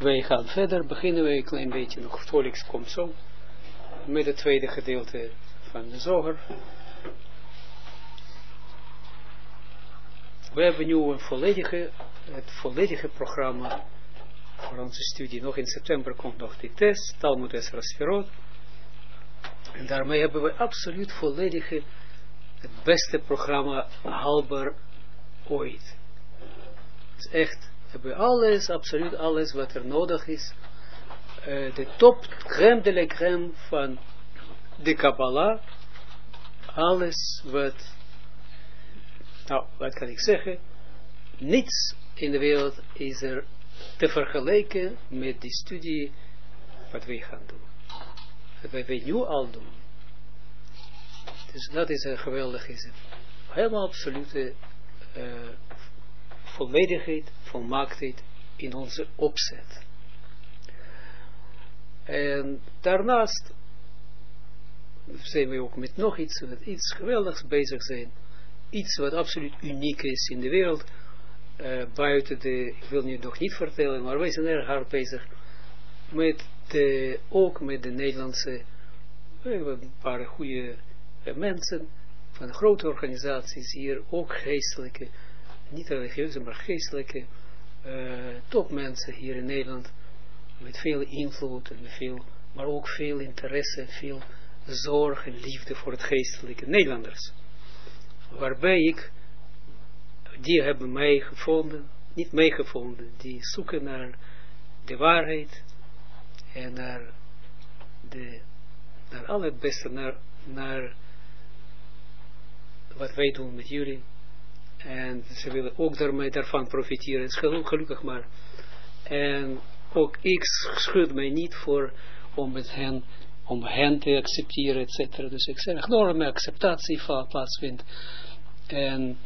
wij gaan verder, beginnen we een klein beetje nog, Felix komt zo, met het tweede gedeelte van de Zoger. We hebben nu het volledige programma voor onze studie. Nog in september komt nog die test, Talmud Esra Sferot. En daarmee hebben we absoluut volledige, het beste programma haalbaar ooit. Dus echt, hebben we alles, absoluut alles wat er nodig is. De top, crème de la crème van de Kabbalah. Alles wat, nou, wat kan ik zeggen? Niets in de wereld is er te vergelijken met die studie wat wij gaan doen. Wat wij nu al doen. Dus dat is een geweldig, is het. Helemaal absolute volledigheid, volmaaktheid in onze opzet. En daarnaast zijn we ook met nog iets geweldigs bezig zijn. Iets wat absoluut uniek is in de wereld. Buiten ik wil nu nog niet vertellen, maar wij zijn erg hard bezig met ook met de Nederlandse, we hebben een paar goede mensen van grote organisaties hier, ook geestelijke, niet religieuze, maar geestelijke topmensen hier in Nederland, met veel invloed en maar ook veel interesse, veel zorg en liefde voor het geestelijke Nederlanders. Waarbij die hebben mij gevonden, niet mij gevonden, die zoeken naar de waarheid en naar al het beste, naar wat wij doen met jullie. En ze willen ook daarvan profiteren, het is gelukkig maar. En ook ik schud mij niet voor om hen te accepteren, etc. Dus ik zeg, enorme acceptatie plaatsvindt. En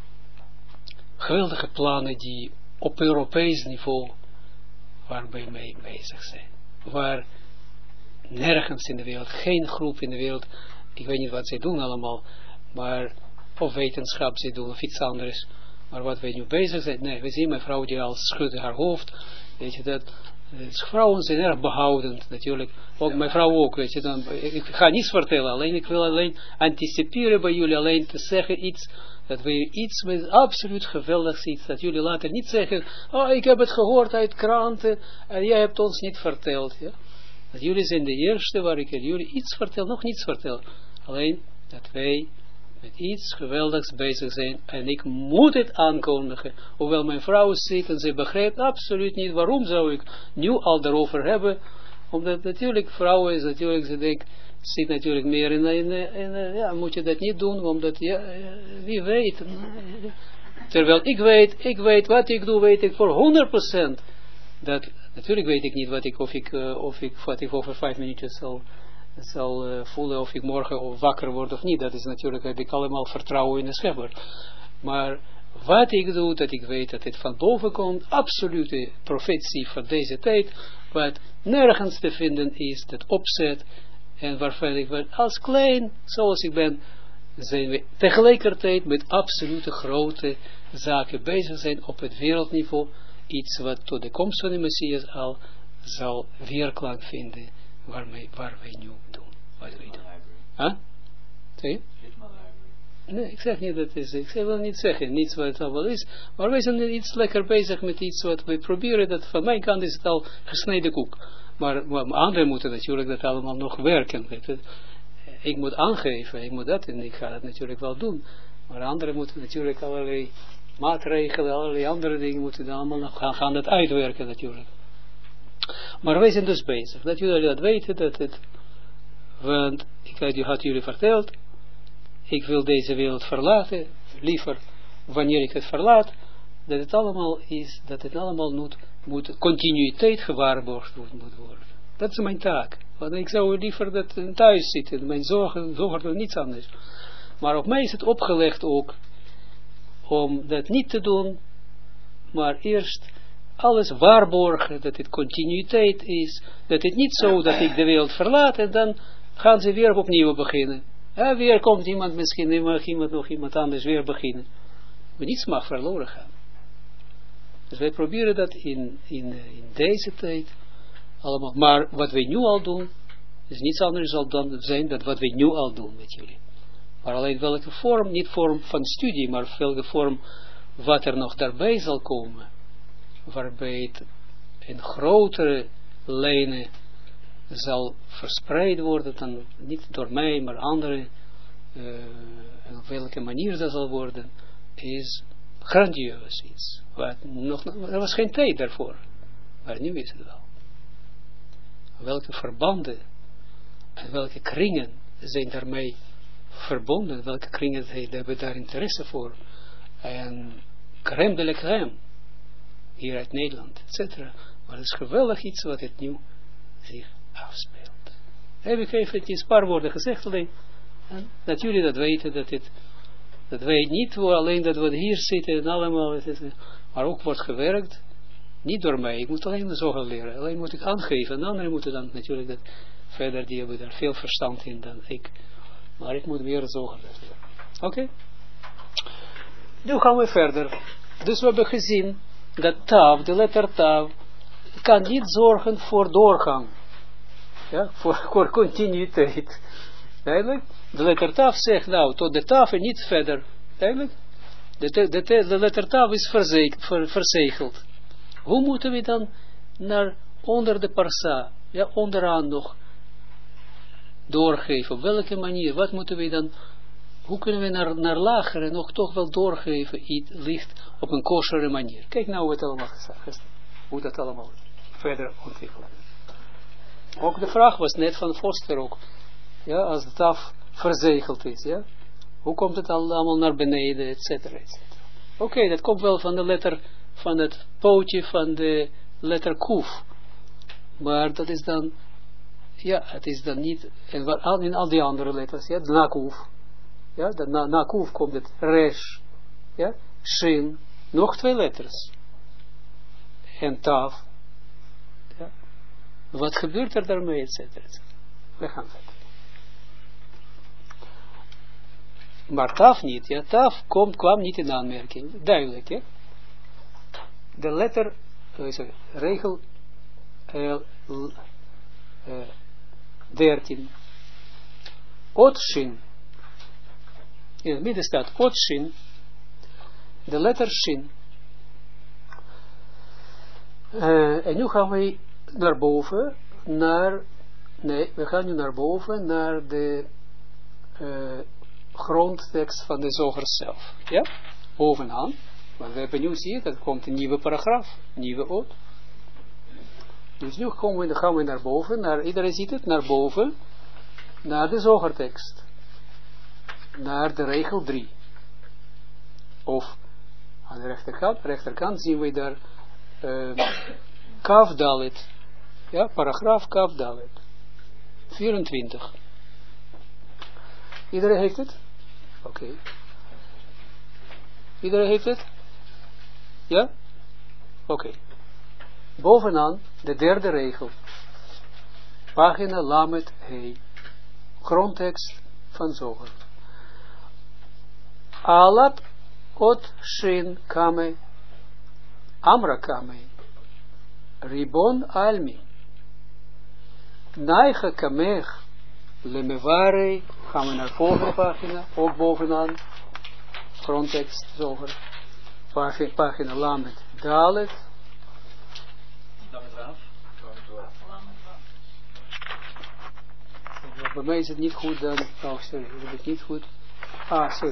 geweldige plannen die op Europees niveau waarbij mee bezig zijn. Waar nergens in de wereld, geen groep in de wereld, ik weet niet wat zij doen allemaal, maar of wetenschap zij doen of iets anders, maar wat wij nu bezig zijn, nee, we zien mijn vrouw die al schudt haar hoofd, weet je dat, vrouwen zijn erg behoudend natuurlijk, ook mijn vrouw ook, weet je, dan, ik ga niets vertellen, alleen ik wil alleen anticiperen bij jullie, alleen te zeggen iets, dat we iets met absoluut geweldigs iets, dat jullie later niet zeggen, oh ik heb het gehoord uit kranten en jij hebt ons niet verteld, ja. Dat jullie zijn de eerste waar ik jullie iets vertel, nog niets vertel, alleen dat wij met iets geweldigs bezig zijn en ik moet het aankondigen, hoewel mijn vrouw is ziek en ze begrijpt absoluut niet waarom zou ik nu al daarover hebben, omdat natuurlijk vrouwen is natuurlijk, ze denkt, zit natuurlijk meer in ja, moet je dat niet doen, omdat, ja, wie weet, terwijl ik weet wat ik doe, weet ik voor 100%, dat, natuurlijk weet ik niet of ik over 5 minuutjes zal voelen, of ik morgen wakker word of niet, dat is natuurlijk, heb ik allemaal vertrouwen in de schepper, maar wat ik doe, dat ik weet dat het van boven komt, absolute profetie van deze tijd, wat nergens te vinden is, dat opzet, en waarvan ik als klein, zoals ik ben, zijn we tegelijkertijd met absolute grote zaken bezig zijn op het wereldniveau, iets wat tot de komst van de Messias al zal weerklank vinden, waar wij nu doen, wat wij doen. Huh? Zie je? Nee, ik zeg niet dat het is, ik wil niet zeggen, niets wat het al wel is, maar wij zijn iets lekker bezig met iets wat wij proberen, dat van mijn kant is het al gesneden koek. Maar anderen moeten natuurlijk dat allemaal nog werken. Ik moet aangeven, ik moet dat en ik ga dat natuurlijk wel doen. Maar anderen moeten natuurlijk allerlei maatregelen, allerlei andere dingen moeten dan allemaal nog gaan dat uitwerken natuurlijk. Maar wij zijn dus bezig. Dat jullie dat weten, want ik had jullie verteld, ik wil deze wereld verlaten, liever wanneer ik het verlaat, dat het allemaal moet continuïteit gewaarborgd moet worden. Dat is mijn taak. Want ik zou liever dat thuis zitten. Mijn zorgen doen niets anders. Maar op mij is het opgelegd ook om dat niet te doen, maar eerst alles waarborgen, dat het continuïteit is, dat het niet zo dat ik de wereld verlaat en dan gaan ze weer opnieuw beginnen. Ja, weer komt iemand, misschien mag iemand anders weer beginnen. Maar niets mag verloren gaan. Dus wij proberen dat in deze tijd allemaal. Maar wat wij nu al doen, is niets anders dan zijn dat wat wij nu al doen met jullie. Maar alleen welke vorm, niet vorm van studie, maar welke vorm wat er nog daarbij zal komen. Waarbij het in grotere lijnen zal verspreid worden, dan niet door mij, maar anderen. En op welke manier dat zal worden, is grandieus iets. Er was geen tijd daarvoor. Maar nu is het wel. Welke verbanden en welke kringen zijn daarmee verbonden, welke kringen hebben daar interesse voor. En crème de la crème, hier uit Nederland, etc. Maar het is geweldig iets wat het nu zich afspeelt. Heb ik even een paar woorden gezegd alleen, dat jullie dat weten, dat wij niet alleen dat we hier zitten en allemaal, maar ook wordt gewerkt, niet door mij, ik moet alleen de zoger leren, alleen moet ik aangeven, en anderen moeten dan natuurlijk dat verder, die hebben daar veel verstand in dan ik, maar ik moet weer zoger leren. Oké? Nu gaan we verder. Dus we hebben gezien dat tav, de letter tav, kan niet zorgen voor doorgang, ja, voor continuïteit. Duidelijk? De letter tav zegt nou, tot de tav en niet verder. Duidelijk? De letter tav is verzegeld. Hoe moeten we dan naar onder de parsa, ja, onderaan nog doorgeven? Op welke manier? Wat moeten we dan, hoe kunnen we naar lagere nog toch wel doorgeven, iets licht op een kosheren manier? Kijk nou hoe het allemaal gezegd is. Hoe dat allemaal verder ontwikkelen. Ook de vraag was net van Foster ook. Ja, als de taf verzegeld is, ja. Hoe komt het allemaal naar beneden, et cetera, et cetera. Oké, dat komt wel van de letter, van het pootje van de letter kuf. Maar dat is dan, ja, het is dan niet, en in al die andere letters, ja, na kuf. Ja, na kuf komt het resh, ja, shin, nog 2 letters. En taf. Ja. Wat gebeurt er daarmee, et cetera, et cetera. We gaan verder. Maar taf niet, ja, taf kwam niet in aanmerking. Duidelijk, ja. De letter, regel 13. Otshin. In het midden staat Otshin. De letter Shin. En nu gaan we naar boven, we gaan nu naar boven, naar de grondtekst van de zoger zelf. Ja? Bovenaan. Maar we hebben nu, zie je, dat komt een nieuwe paragraaf, nieuwe oot. Dus nu gaan we naar boven, iedereen ziet het, naar boven, naar de zogertekst. Naar de regel 3. Of aan de rechterkant zien we daar Kaf Dalet. Ja, paragraaf Kaf Dalet. 24. Iedereen heeft het? Oké. Iedereen heeft het? Ja? Oké. Bovenaan de derde regel. Pagina Lamet Hei. Grondtekst van Zoger. Alat ot shin kame. Amra kame. Ribon almi. Naicha kamech. Lemevare. Gaan we naar de volgende pagina. Ook bovenaan. Grondtekst Zoger. Pagina Lamet Dalet. Bij mij is het niet goed dan. Oh, sorry. Is het niet goed? Ah, sorry.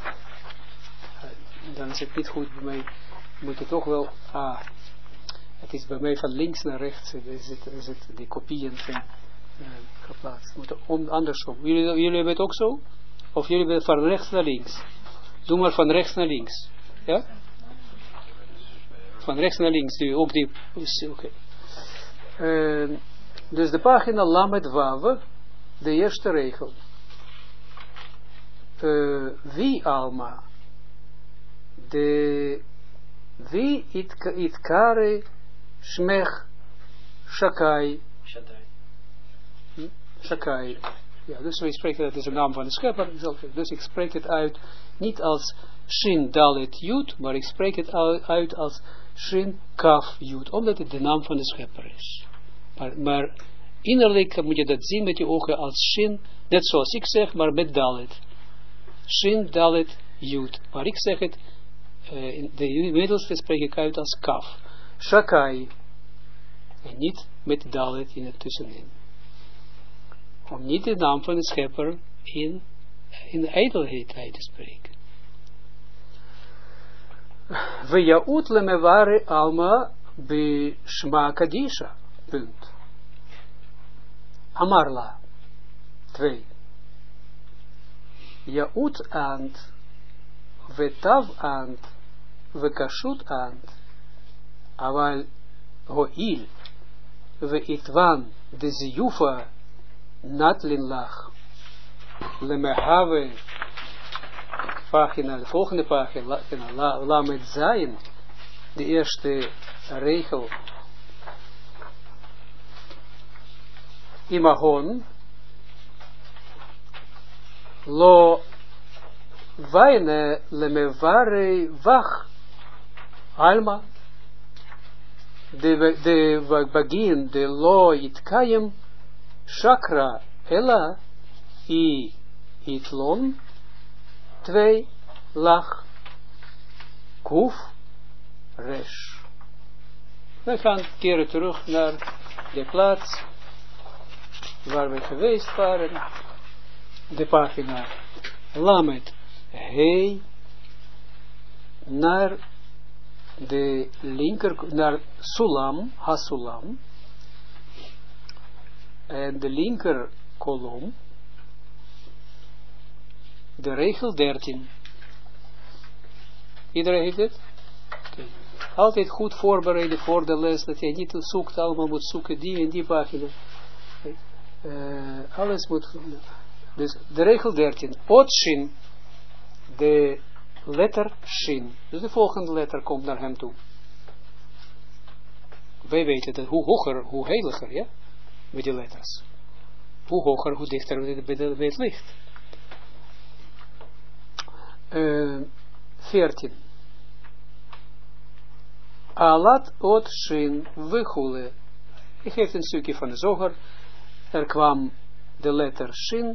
Dan is het niet goed bij mij. Moet je toch wel. Het is bij mij van links naar rechts. Is het die kopieën zijn geplaatst. Moet andersom. Jullie hebben het ook zo? Of jullie hebben het van rechts naar links? Doe maar van rechts naar links. Ja? Van rechts naar links. Ook die. Oké. Dus de pagina Lamet Wawe. De eerste regel. Wie Alma. Wie itkare Shmech Shakai. Shakai. Ja, dus wij spreken, dat is de naam van de schepper, dus ik spreek het uit, niet als Shin Dalet Yud, maar ik spreek het uit als Shin Kaf Yud, omdat het de naam van de schepper is. Maar innerlijk moet je dat zien met je ogen als Shin, net zoals ik zeg, maar met Dalet. Shin Dalet Yud, maar ik zeg het, in de middelste spreek ik uit als Kaf. Shakai, en niet met Dalet in het tussenin. Om niet de naam van de schepper in ijdelheid uit te spreken. Ve'yaut lemevare alma b'shma kadisha. Punt. Amarla. 2. Yaut ant. Vetav ant. Vekashut ant. Aval ho'il. Ve'itvan de ziyufa. Natlin lach. Lemehave. Pagina, de volgende pagina. Lamed Zayin. De eerste regel. Imahon. Lo vaine lemevare vach. Alma. De bagin de lo itkayem. Chakra ella I itlon 2 lach kuf resh. We gaan keren terug naar de plaats waar we geweest waren. De pagina Lamed Hei naar de linker, naar Sulam, Hasulam. En de linker kolom, de regel 13. Iedereen heeft het? Okay. Altijd goed voorbereiden voor de les, dat je niet zoekt, allemaal moet zoeken, die en die pagina. Alles moet, dus de regel 13. Otshin, de letter Shin. Dus de volgende letter komt naar hem toe. Wij weten dat hoe hoger, hoe heiliger, ja? Met die letters. Hoe hoger, hoe dichter bij het licht. 14. Alat ot shin vechule. Ik geef een stukje van de zoger. Er kwam de letter shin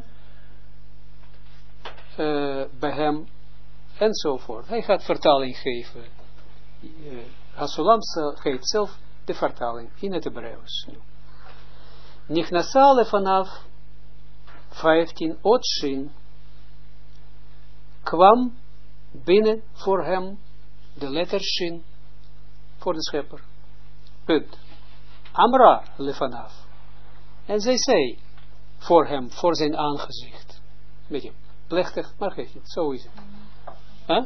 bij hem enzovoort. Hij gaat vertaling geven. Hasulam geeft zelf de vertaling in het Hebreeuws. Nichnasale vanaf 15 Otshin kwam binnen voor hem de letter Shin voor de schepper. Punt. Amra lefanaf. En zij zei voor hem, voor zijn aangezicht. Beetje plechtig, maar geef niet, zo is het. Huh?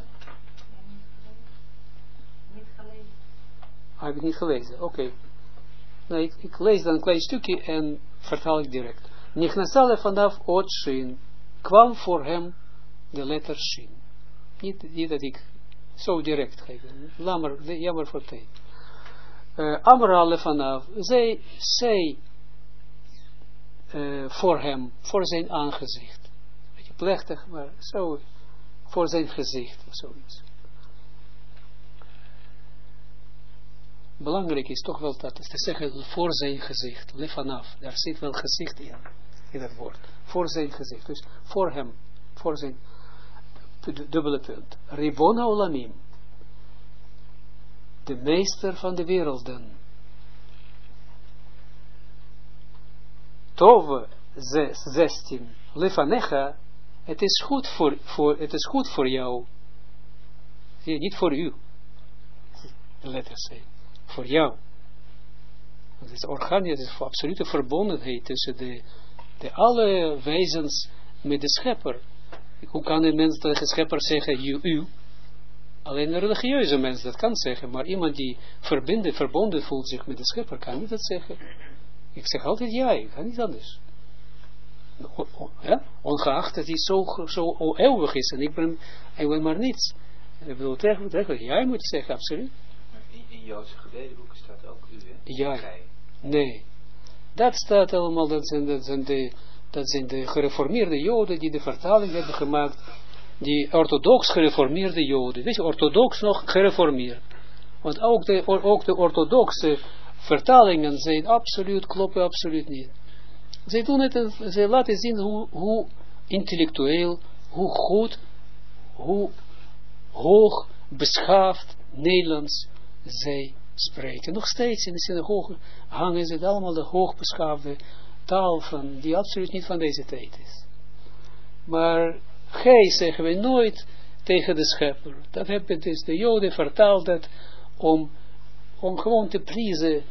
Niet gelezen. Heb ik niet gelezen, oké. Nee, ik lees dan een klein stukje en vertaal ik direct. Nichnasale vanaf Ot Shin kwam voor hem de letter Shin. Niet dat ik zo direct geef. Jammer voor tijd. Amrale vanaf, zij voor hem, voor zijn aangezicht. Beetje plechtig, maar zo, voor zijn gezicht of zoiets. Belangrijk is toch wel dat, te zeggen voor zijn gezicht, lefanaf, daar zit wel gezicht in dat woord, voor zijn gezicht, dus voor hem, voor zijn dubbele punt. Ribona olamim, de meester van de werelden. Tove 16, lefanecha, het is goed voor jou, niet voor u, de letters zijn. Voor jou. Het is organisch, het is voor absolute verbondenheid tussen de alle wezens met de schepper. Hoe kan een mens tegen de schepper zeggen, u? Alleen een religieuze mens dat kan zeggen, maar iemand die verbonden voelt zich met de schepper, kan niet dat zeggen. Ik zeg altijd ja, ik kan niet anders. Ja? Ongeacht dat hij zo eeuwig is en ik ben maar niets. Ik bedoel, tegen jij moet zeggen, absoluut. In Joodse gebedenboeken staat ook u, hè? Ja, nee. Dat staat allemaal, dat zijn Dat zijn de gereformeerde Joden die de vertaling hebben gemaakt, die orthodox gereformeerde Joden. Weet je, orthodox nog gereformeerd. Want ook de orthodoxe vertalingen zijn absoluut, kloppen absoluut niet. Zij doen het, zij laten zien hoe intellectueel, hoe goed, hoe hoog beschaafd Nederlands zij spreken. Nog steeds in de synagoge hangen ze allemaal de hoogbeschaafde taal van, die absoluut niet van deze tijd is. Maar gij zeggen we nooit tegen de schepper. Dat hebben dus de Joden vertaald dat om gewoon te prijzen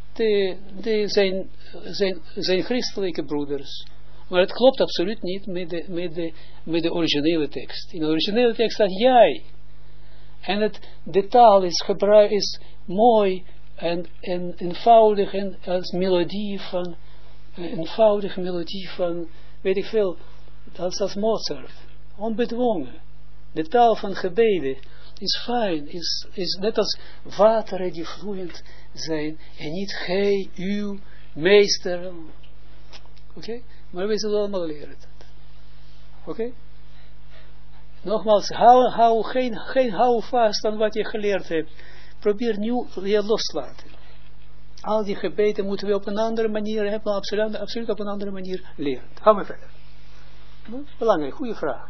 zijn christelijke broeders. Maar het klopt absoluut niet met de originele tekst. In de originele tekst staat jij. En de taal is mooi en eenvoudig en als melodie van, eenvoudige melodie van, weet ik veel, als Mozart. Onbedwongen. De taal van gebeden is fijn, is net als wateren die vloeiend zijn en niet gij, uw, meester. Oké? Maar we zullen allemaal leren dat. Oké? Nogmaals, hou vast aan wat je geleerd hebt. Probeer nu je loslaten. Al die gebeden moeten we op een andere manier hebben, absoluut op een andere manier leren. Gaan we verder. Belangrijk, goede vraag.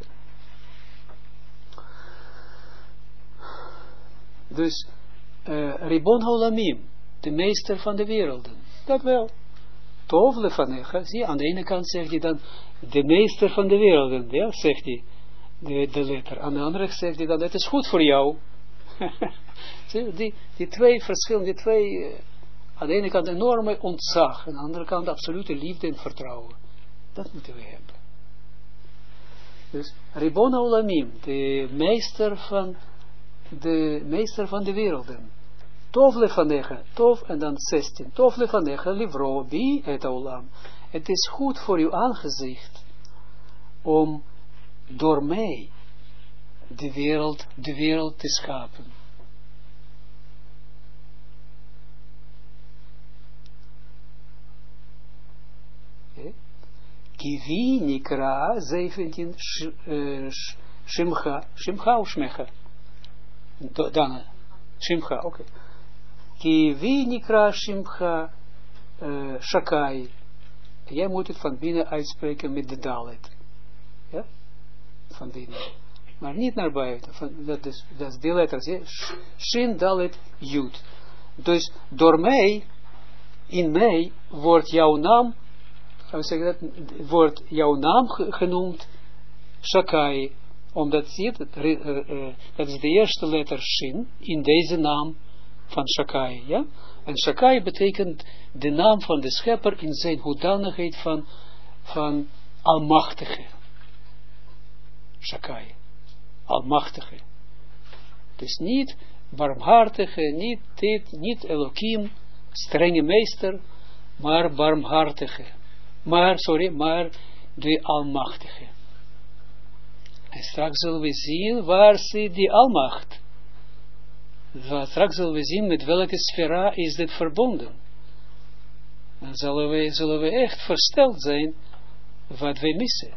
Dus, Ribon Haolamim, de meester van de werelden. Dat wel. Tov lefanecha, zie, aan de ene kant zegt hij dan, de meester van de werelden, ja, zegt hij, de letter. Aan de andere kant zegt hij dan, het is goed voor jou. Zie, die twee verschillen, aan de ene kant enorme ontzag, aan de andere kant absolute liefde en vertrouwen. Dat moeten we hebben. Dus, Ribon Haolamim, de meester van de werelden. Tov lefanecha, tov en dan 16. Tov lefanecha livro bi et olam. Het is goed voor uw aangezicht om door mij de wereld te schapen. Kivi nikra 17 Shimcha of Shmecha. Dan Shimcha, oké. Kivi nikra Shimcha Shakai. Jij moet het van binnen uitspreken met de dalet. Ja? Van binnen. Maar niet naar buiten. Dat is die letters. Ja? Shin, dalet, jud. Dus door mij, in mij, wordt jouw naam, wordt jouw naam genoemd Shakai. Omdat, zie je, dat is de eerste letter Shin in deze naam van Shakai. Ja? En Shakai betekent de naam van de schepper in zijn hoedanigheid van almachtige. Shakai. Almachtige. Dus niet barmhartige, niet Elohim, strenge meester, maar barmhartige. Maar de almachtige. En straks zullen we zien waar zit die almacht. Straks zullen we zien met welke sfera is dit verbonden. Dan zullen we echt versteld zijn wat wij missen.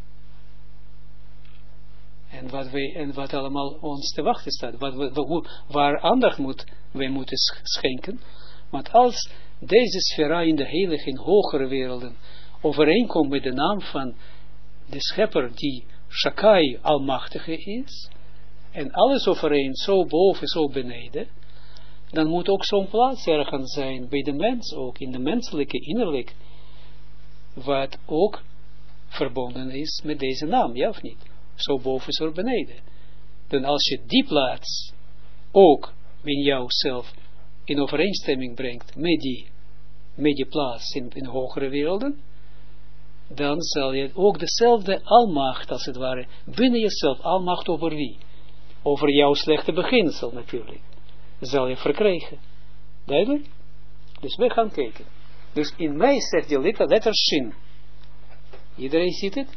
En wat allemaal ons te wachten staat. Waar aandacht wij moeten schenken. Want als deze sfera in de heilige, in hogere werelden overeenkomt met de naam van de schepper die Shakai almachtige is, en alles overeen, zo boven, zo beneden, dan moet ook zo'n plaats ergens zijn, bij de mens ook, in de menselijke innerlijk, wat ook verbonden is met deze naam, ja of niet? Zo boven, zo beneden. Dan als je die plaats ook in jouzelf in overeenstemming brengt met die plaats in hogere werelden, dan zal je ook dezelfde almacht, als het ware, binnen jezelf, almacht over wie? Over jouw slechte beginsel natuurlijk, zal je verkrijgen. Duidelijk? Dus we gaan kijken. Dus in mij zegt die letter Shin. Iedereen ziet het?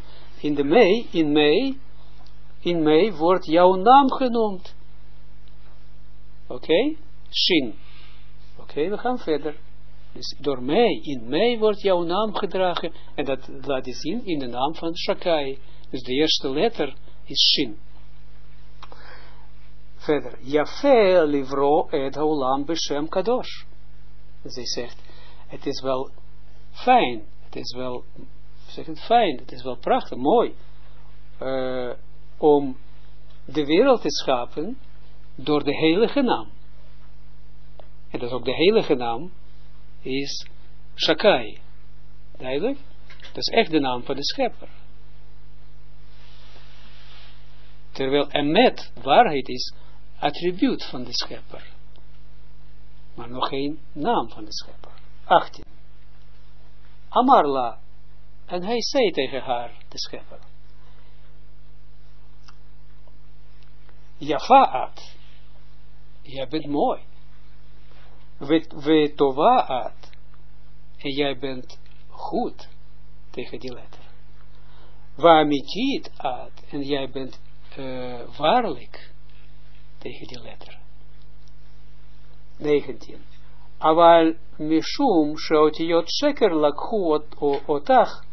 In mij wordt jouw naam genoemd. Oké? Shin. Oké, we gaan verder. Dus door mij, in mij wordt jouw naam gedragen, en dat laat je zien in de naam van Shakai. Dus de eerste letter is Shin. Verder, Yafeh livro et haolam beshem kadosh. Dus hij zegt, het is wel fijn, het is wel, zeg het fijn, het is wel prachtig, mooi, om de wereld te schapen door de heilige naam. En dat is ook de heilige naam, is Shakai. Duidelijk? Dat is echt de naam van de schepper. Terwijl emet, waarheid is, attribuut van de schepper. Maar nog geen naam van de schepper. 18. Amarla. En hij zei tegen haar, de schepper. Jafa'at. Jij bent mooi. We tova'at. En jij bent goed. Tegen die letter. Wa'amitit at. En jij bent waarlijk. Tegen die letter. 19. Aval mishum sheotiyot sheker lakhu otach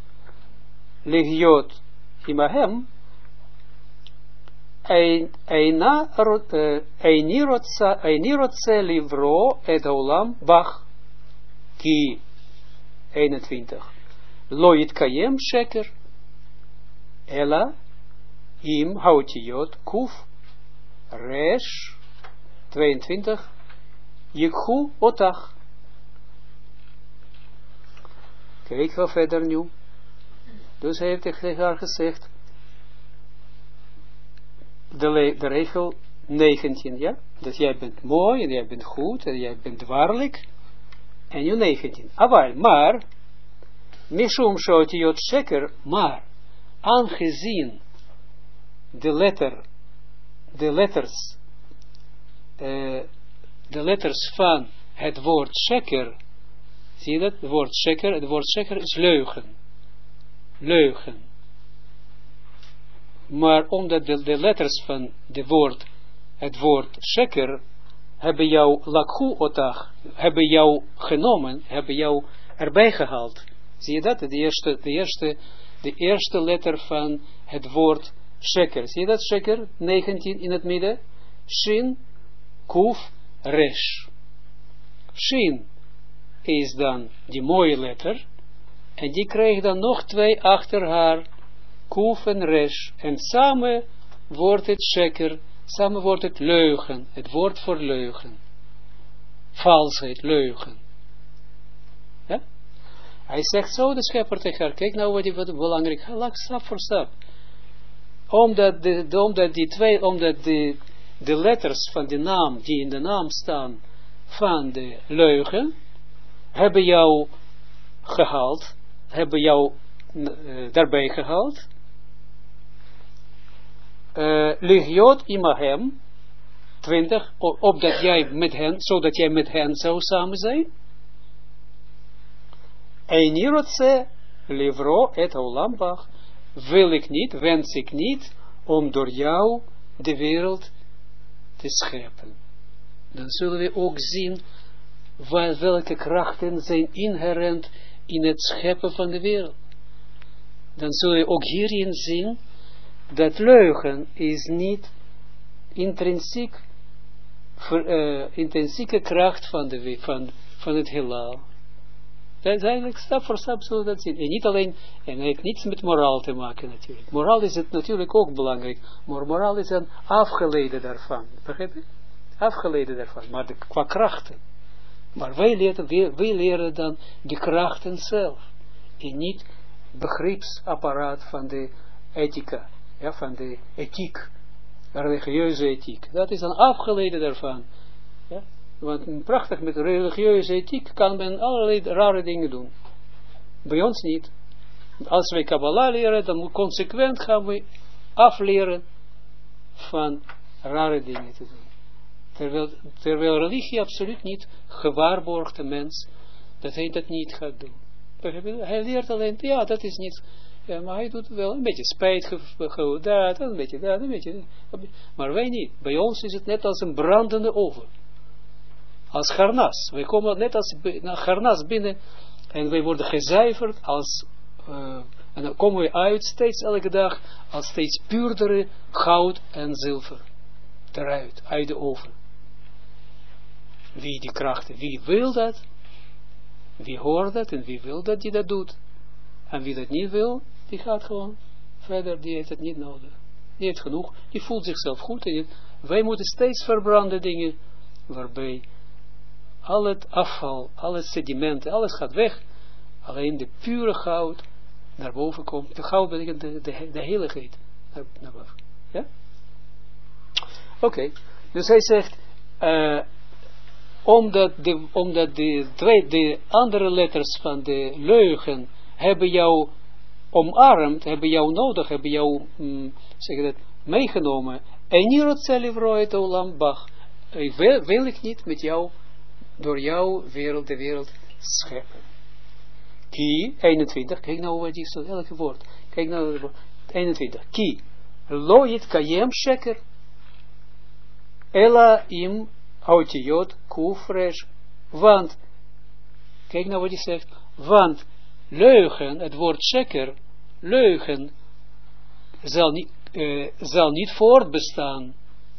legiot imahem eini rotse livro et haolam bach ki 21. Lo yitkayem sheker ela im haotiyot kuf resh 22. Yikhu otach. Kijk wel verder nu. Dus hij heeft tegen haar gezegd, de regel 19, ja? Dat jij bent mooi, en jij bent goed, en jij bent waarlijk. En nu 19. Aval, maar, mishum shotiyot sheker, maar, aangezien de letters van het woord sheker, zie je dat? Het woord sheker is leugen. Leugen. Maar omdat de letters van het woord sheker, hebben jou lakhu otach, hebben jou genomen, hebben jou erbij gehaald. Zie je dat? De eerste letter van het woord sheker. Zie je dat? Sheker, 19 in het midden. Shin, kuf, resh. Shin is dan die mooie letter. En die krijgt dan nog 2 achter haar. Kuf en resh. En samen wordt het sheker. Samen wordt het leugen. Het woord voor leugen. Valsheid, leugen. Ja? Hij zegt zo, de schepper tegen haar. Kijk nou wat belangrijk. Stap voor stap. Omdat de letters van de naam, die in de naam staan, van de leugen, hebben jou gehaald, hebben jou daarbij gehaald. Ligiot imahem, 20, opdat jij met hen, zodat jij met hen zou samen zijn. Einirotse livro et haolambach, wil ik niet, wens ik niet, om door jou de wereld te scheppen. Dan zullen we ook zien welke krachten zijn inherent in het scheppen van de wereld. Dan zullen we ook hierin zien dat leugen is niet intrinsieke kracht van het heelal. Dat is eigenlijk stap voor stap zullen we dat zien. En niet alleen, en heeft niets met moraal te maken natuurlijk. Moraal is het natuurlijk ook belangrijk, maar moraal is een afgeleide daarvan. Begrijp je? Afgeleide daarvan, maar qua krachten. Maar wij leren dan de krachten zelf. En niet begripsapparaat van de ethica. Ja, van de ethiek. Religieuze ethiek. Dat is dan afgeleide daarvan. Ja? Want prachtig met religieuze ethiek kan men allerlei rare dingen doen. Bij ons niet. Als wij Kabbalah leren, dan moet consequent gaan we afleren van rare dingen te doen. Terwijl religie absoluut niet gewaarborgt de mens dat hij dat niet gaat doen. Hij leert alleen, ja, dat is niet, ja, maar hij doet wel een beetje spijt, dat, een beetje dat, een beetje. Maar wij niet. Bij ons is het net als een brandende oven. als harnas. Wij komen net als harnas binnen en wij worden gezuiverd als, en dan komen we uit steeds elke dag als steeds puurdere goud en zilver. Eruit, uit de oven. Wie die krachten, wie wil dat? Wie hoort dat en wie wil dat die dat doet? En wie dat niet wil, die gaat gewoon verder, die heeft het niet nodig. Die heeft genoeg, die voelt zichzelf goed. En wij moeten steeds verbranden dingen, waarbij al het afval, al het sedimenten, alles gaat weg. Alleen de pure goud naar boven komt. De goud betekent de heiligheid naar boven. Ja? Oké. Dus hij zegt, omdat de andere letters van de leugen hebben jou omarmd, hebben jou nodig, hebben jou meegenomen. En niet olambach. Wil ik niet met jou, door jouw wereld, de wereld scheppen. Ki, 21, kijk nou wat die zo, elke woord. Kijk nou het woord, 21. Ki, loit kayem sheker, ela im autiot kufresh. Want, kijk nou wat hij zegt, want leugen, het woord sheker, leugen, zal niet voortbestaan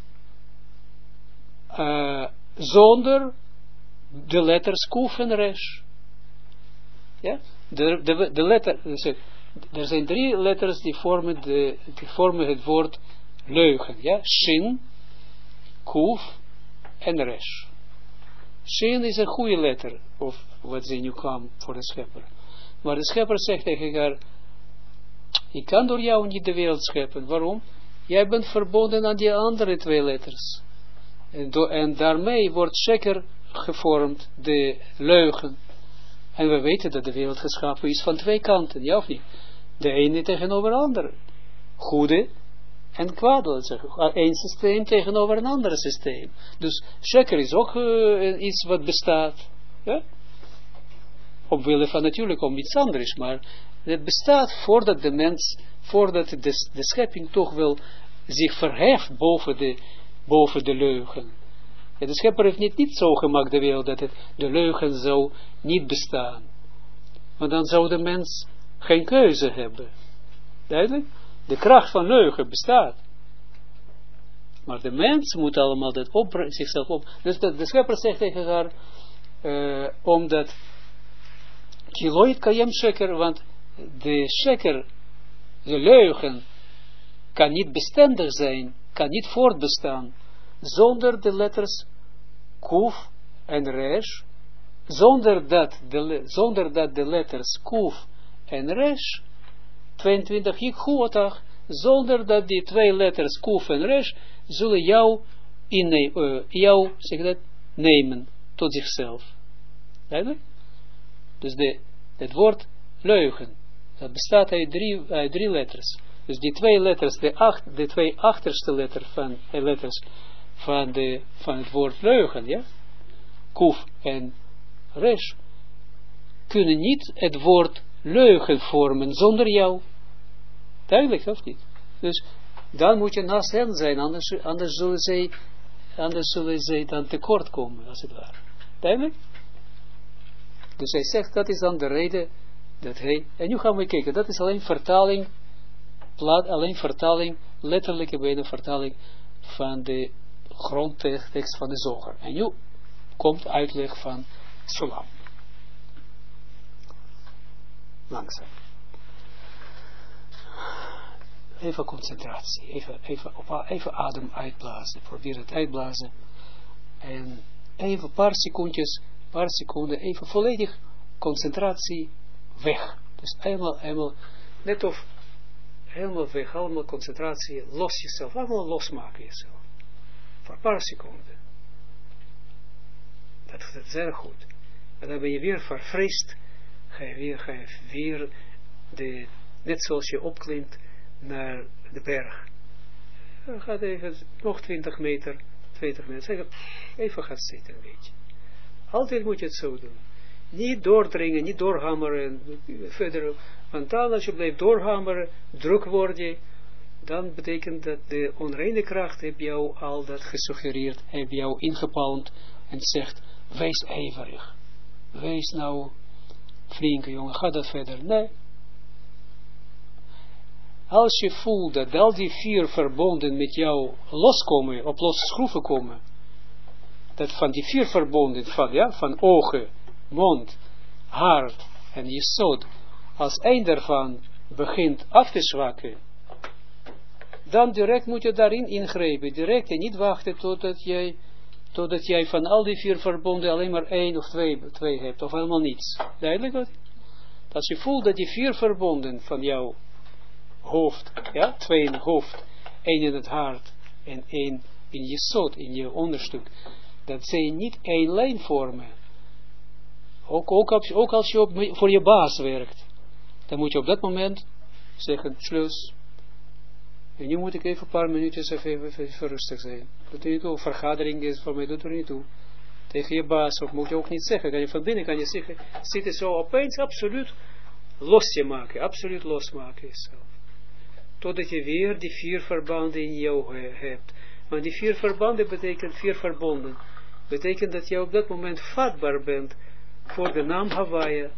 zonder de letters kuf en resh. Ja? De letter, er zijn 3 letters die vormen het woord leugen. Ja? Shin, kuf en resh. Shin is een goede letter, of wat ze nu kwam voor de schepper. Maar de schepper zegt tegen haar, ik kan door jou niet de wereld scheppen. Waarom? Jij bent verbonden aan die andere 2 letters. En daarmee wordt zeker gevormd de leugen. En we weten dat de wereld geschapen is van 2 kanten, ja of niet? De ene tegenover de andere. Goede en kwade. Een systeem tegenover een ander systeem. Dus zeker is ook iets wat bestaat. Ja? Omwille van natuurlijk om iets anders, maar het bestaat voordat de mens, voordat de schepping toch wel zich verheft boven de leugen. En de schepper heeft niet zo gemaakt de wereld dat de leugen zou niet bestaan. Want dan zou de mens geen keuze hebben. Duidelijk? De kracht van leugen bestaat. Maar de mens moet allemaal dat zichzelf op. Dus de schepper zegt tegen haar, omdat Kiloid kayem sheker, want de sheker, de leugen, kan niet bestendig zijn, kan niet voortbestaan, zonder de letters kuf en resh, zonder dat de letters kuf en resh, 22 hikhuotach, zonder dat die 2 letters kuf en resh, zullen jou nemen tot zichzelf. Duidelijk? Dus het woord leugen, dat bestaat uit 3 letters. Dus die 2 letters, de 2 achterste letters van het woord leugen, ja, kuf en resh, kunnen niet het woord leugen vormen zonder jou. Duidelijk, of niet? Dus dan moet je naast hen zijn, anders zullen zij dan tekort komen, als het ware. Duidelijk? Dus hij zegt, dat is dan de reden dat hij, en nu gaan we kijken, dat is alleen vertaling, letterlijke bijna vertaling van de grondtekst van de Zoger. En nu komt uitleg van Sulam. Langzaam. Even concentratie, even adem uitblazen, probeer het uitblazen. En even een paar seconden, even volledig concentratie weg. Dus helemaal, net of helemaal weg, allemaal concentratie, los jezelf, allemaal losmaken jezelf. Voor een paar seconden. Dat is zeer goed. En dan ben je weer verfrist, ga je weer net zoals je opklimt naar de berg. Dan gaat even nog 20 meter, even gaan zitten een beetje. Altijd moet je het zo doen. Niet doordringen, niet doorhameren, verder. Want dan als je blijft doorhameren, druk word je, dan betekent dat de onreine kracht heb jou al dat gesuggereerd, heb jou ingepalmd en zegt, wees ijverig. Wees nou, flinke jongen, ga dat verder. Nee. Als je voelt dat al die 4 verbonden met jou loskomen, op losse schroeven komen, dat van die 4 verbonden, van ogen, mond, hart en jesod, als één daarvan begint af te zwakken, dan direct moet je daarin ingrijpen, direct en niet wachten totdat jij van al die 4 verbonden alleen maar 1 of 2 hebt, of helemaal niets. Duidelijk wat? Als je voelt dat die 4 verbonden van jouw hoofd, 2 in het hoofd, 1 in het hart en 1 in je zot, in je onderstuk, dat zij niet 1 lijn vormen. Ook als je voor je baas werkt, dan moet je op dat moment zeggen, slus. En nu moet ik even een paar minuutjes even rustig zijn. Doet er niet toe, vergadering is voor mij, doet er niet toe. Tegen je baas, ook moet je ook niet zeggen. Kan je van binnen kan je zeggen, zitten zo opeens absoluut absoluut losmaken jezelf. Totdat je weer die 4 verbanden in jou hebt. Maar die 4 verbanden betekent 4 verbonden. Betekent dat je op dat moment vatbaar bent voor de naam Hawaii.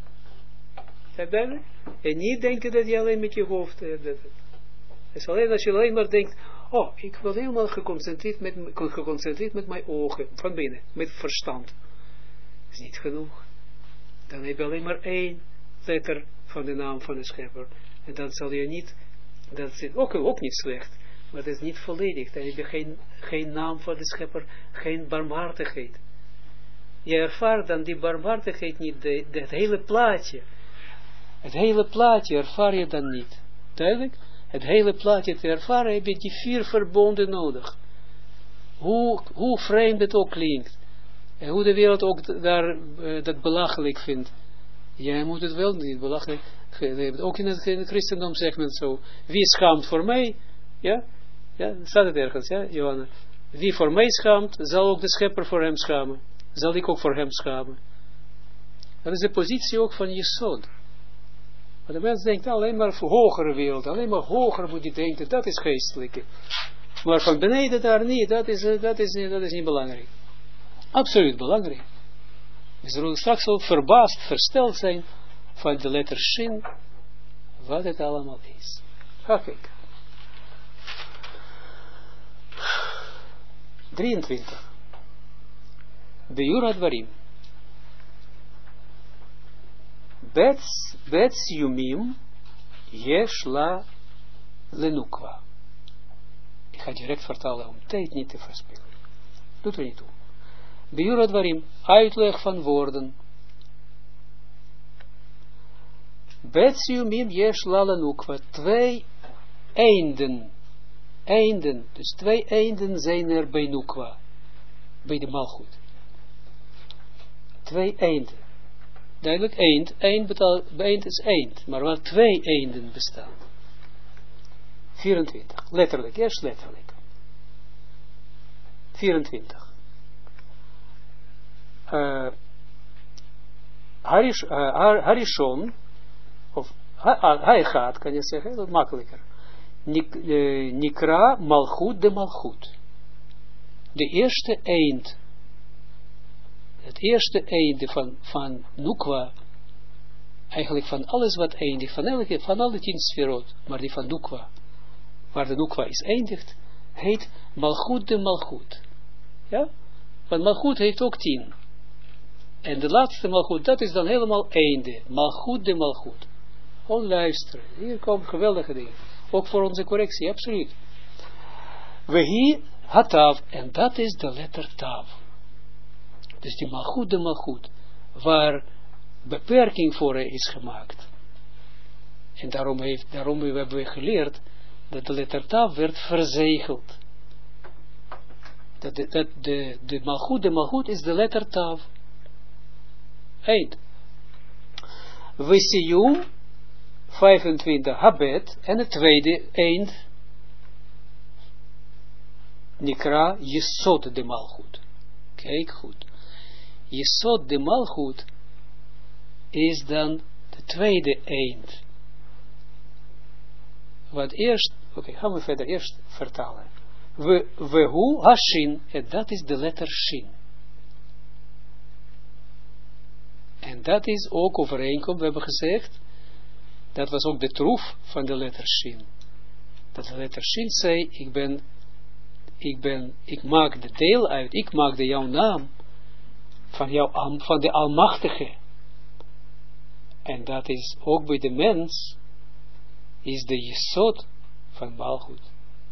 En niet denken dat je alleen met je hoofd hebt. Dus alleen als je alleen maar denkt, oh, ik wil helemaal geconcentreerd met mijn ogen, van binnen, met verstand. Dat is niet genoeg. Dan heb je alleen maar 1 letter van de naam van de schepper. En dan zal je niet, dat is ook niet slecht, maar dat is niet volledig. Dan heb je geen naam van de schepper, geen barmhartigheid. Je ervaart dan die barmhartigheid niet, het hele plaatje. Het hele plaatje ervaar je dan niet. Duidelijk? Het hele plaatje te ervaren heb je die 4 verbonden nodig. Hoe vreemd het ook klinkt. En hoe de wereld ook daar dat belachelijk vindt. Jij moet het wel niet belachelijk. Ook in het christendom zegt men zo. Wie schaamt voor mij? Ja? Staat het ergens, ja, Johanna? Wie voor mij schaamt, zal ook de schepper voor hem schamen. Zal ik ook voor hem schamen. Dat is de positie ook van Jesod. Maar de mens denkt alleen maar voor hogere wereld. Alleen maar hoger moet je denken. Dat is geestelijke. Maar van beneden daar niet. Dat is niet belangrijk. Absoluut belangrijk. We zullen straks ook verbaasd, versteld zijn van de letter Shin. Wat het allemaal is. Ga kijken. 23. Beur Advarim. Bets Yumim Yesh La Lenukwa. Ik ga direct vertalen om tijd niet te verspillen. Doet er niet toe. Beur Advarim, uitleg van woorden. Bets Yumim Yesh La Lenukwa. 2 einden. Dus 2 einden zijn er bij Nukwa. Bij de Malchut. 2 einden. Duidelijk, eind is eind, maar wel 2 einden bestaan. 24, letterlijk, eerst letterlijk. 24. Harishon, of Haichat kan je zeggen, dat is makkelijker. Nikra Malchut de Malchut. De eerste eind. Het eerste einde van Nukwa, eigenlijk van alles wat eindigt, van alle 10 sferot, maar die van Nukwa, waar de Nukwa is eindigt, heet Malchut de Malchut. Ja? Want Malchut heeft ook 10. En de laatste Malchut, dat is dan helemaal einde. Malchut de Malchut. Gewoon luisteren. Hier komen geweldige dingen. Ook voor onze correctie, absoluut. Wehi hatav, en dat is de letter tav. Dus die Malchut de Malchut, waar beperking voor is gemaakt. En daarom hebben we geleerd dat de letter Tav werd verzegeld. De Malchut de Malchut is de letter Tav. Eind. Vesiyum 25 Habet en het tweede eind Nikra Yesod de Malchut. Kijk goed. Yesod de Malchut is dan de tweede eind. Want eerst, gaan we verder eerst vertalen. Wehu Hashin, en dat is de letter Shin. En dat is ook overeenkomst, we hebben gezegd, dat was ook de troef van de letter Shin. Dat de letter Shin zei, ik maak de deel uit, ik maak de jouw naam van de Almachtige. En dat is ook bij de mens, is de jesod van Malchut.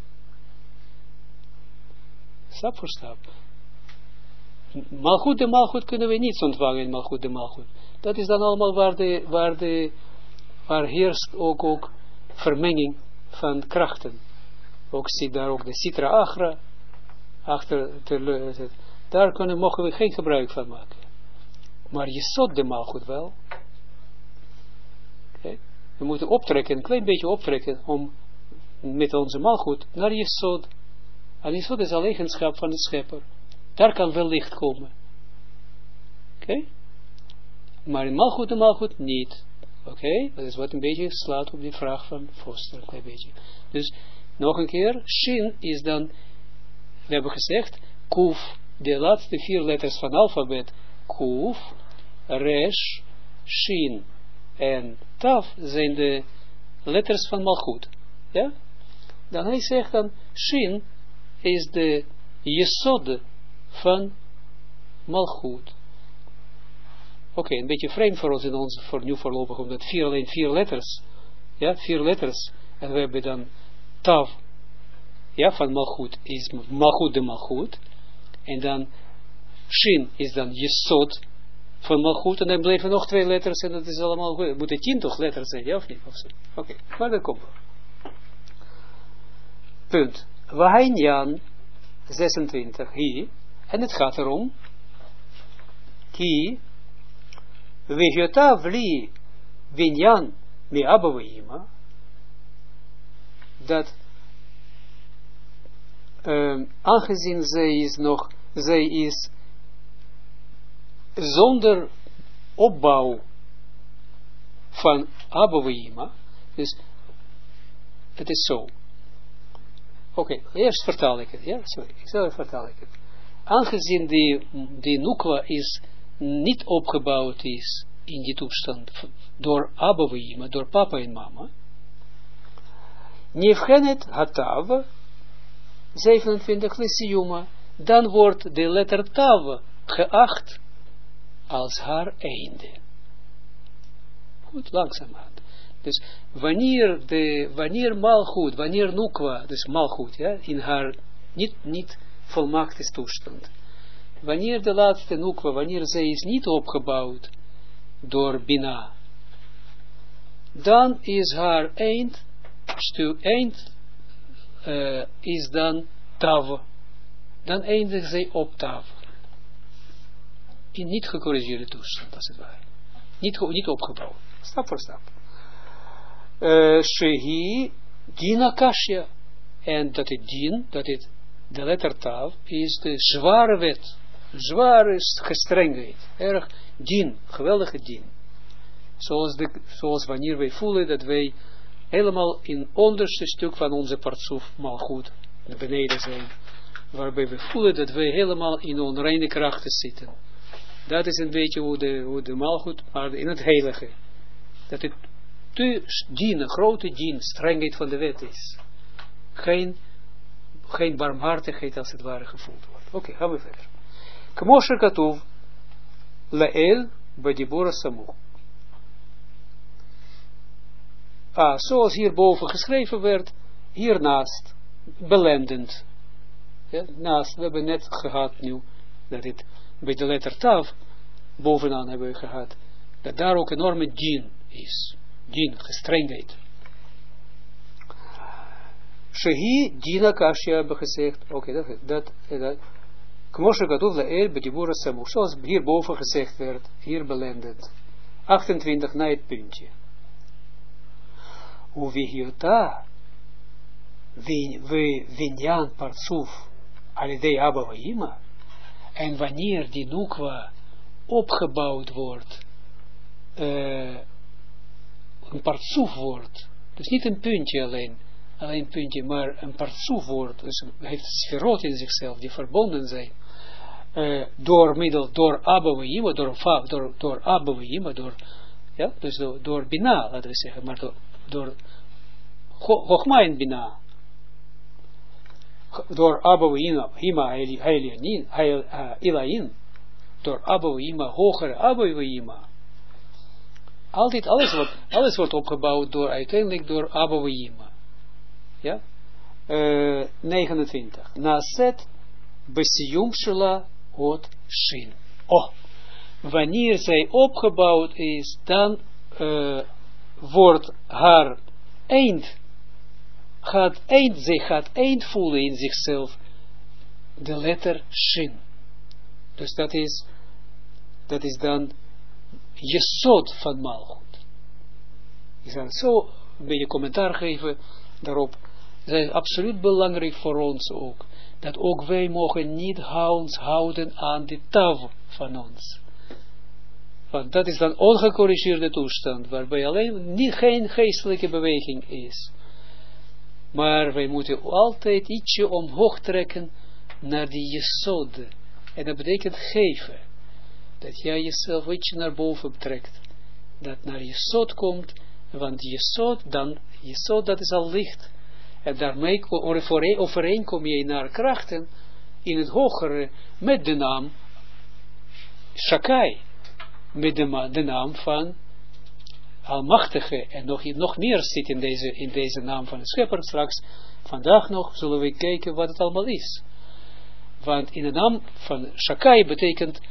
Stap voor stap. Malchut de Malchut kunnen we niet ontvangen in Malchut de Malchut. Dat is dan allemaal waar heerst ook vermenging van krachten. Ook zit daar ook de Sitra Achra achter, daar mogen we geen gebruik van maken. Maar jesod de Malchut wel. Okay. We moeten optrekken, een klein beetje optrekken, om met onze Malchut naar jesod. En jesod is een eigenschap van de schepper. Daar kan wel licht komen. Oké? Maar in Malchut de Malchut niet. Oké? Dat is wat een beetje slaat op die vraag van Foster. Een klein beetje. Dus, nog een keer. Shin is dan, we hebben gezegd, Kuf, de laatste 4 letters van alfabet. Kuf, Resh, Shin en Tav zijn de letters van Malchut. Ja? Dan hij zegt dan, Shin is de Yesod van Malchut. Oké, een beetje vreemd voor ons voor nu voorlopig, omdat alleen 4 letters. Ja, 4 letters. En we hebben dan Tav, ja, van Malchut, is Malchut de Malchut. En dan Shin is dan Yesod van Malchut. En dan blijven nog 2 letters en dat is allemaal goed. Het moeten 10 toch letters zijn, ja of niet? Oké, maar dat komt wel. Punt. Wahainyan 26 hier. En het gaat erom. Ki Vejota vli Vinyan mi Abavima. Dat aangezien zij is zonder opbouw van Abavima. Dus het is zo. Oké, eerst vertaal ik het. Ja, sorry, vertaal ik het. Aangezien die nukwa is niet opgebouwd is in die toestand door Abavima, door papa en mama. Nevchenet hatav 27 lesiuma, dan wordt de letter tav geacht als haar einde. Goed, langzaam. Dus wanneer Malchut, wanneer Nukwa, dus Malchut, ja, in haar niet volmaakte toestand. Wanneer de laatste Nukwa, wanneer zij is niet opgebouwd door Bina, dan is haar eind is dan Tav. Dan eindigt zij op Tav. In niet gecorrigeerde toestand, als het ware. Niet opgebouwd. Stap voor stap. Shehi Dina Kashya. En dat het din, de letter Tav, is de zware wet. Zware gestrengheid. Erg din, geweldige din. Zoals wanneer wij voelen dat wij helemaal in het onderste stuk van onze partsoef Malchut naar beneden zijn. Waarbij we voelen dat wij helemaal in onreine krachten zitten. Dat is een beetje hoe de Malchut, maar in het heilige. Dat het te dien, een grote dien, strengheid van de wet is. Geen barmhartigheid als het ware gevoeld wordt. Oké, gaan we verder. Kmoshe katuv la'el badibora samuch. Zoals hierboven geschreven werd, hiernaast, belendend. Ja, naast, we hebben net gehad nu, dat het bij de letter Tav, bovenaan hebben we gehad, dat daar ook enorme dien is. Dien, gestrengheid. Shehi dina kashya hebben gezegd, oké, dat Kmoshe katuv la'el badibora samuch, zoals hierboven gezegd werd, hier belendend. 28 na het puntje. Uvihiota vinyan partsuf alidei Abavima, en wanneer die nukwa opgebouwd wordt, een partsuf wordt, dus niet een puntje alleen een puntje, maar een partsuf wordt, dus heeft sferot in zichzelf, die verbonden zijn, door Abba Weima, door Abba Weima, ja, dus door Bina, laten we zeggen, maar door Chochma en Bina, door Abba Weima, Ilain, door Abba Weima, hogere Abba Weima. Altijd, alles wordt opgebouwd uiteindelijk door Abba Weima. Ja? 29. Naset besiyum shela ot shin. Oh, wanneer zij opgebouwd is, dan wordt haar zij gaat eind voelen in zichzelf, de letter shin. Dus dat is dan Jesod van Malchut. Ik zal zo een beetje commentaar geven daarop. Het is absoluut belangrijk voor ons ook, dat ook wij mogen niet houden aan de tav van ons. Want dat is dan ongecorrigeerde toestand, waarbij alleen geen geestelijke beweging is. Maar wij moeten altijd ietsje omhoog trekken naar die Jesod. En dat betekent geven. Dat jij jezelf ietsje naar boven trekt. Dat naar Jesod komt, want Jesod dat is al licht. En daarmee overeenkom je naar krachten in het hogere met de naam Shakai. Met de naam van Almachtige. En nog meer zit in deze naam van de Schepper. Straks, vandaag nog, zullen we kijken wat het allemaal is. Want in de naam van Shakai betekent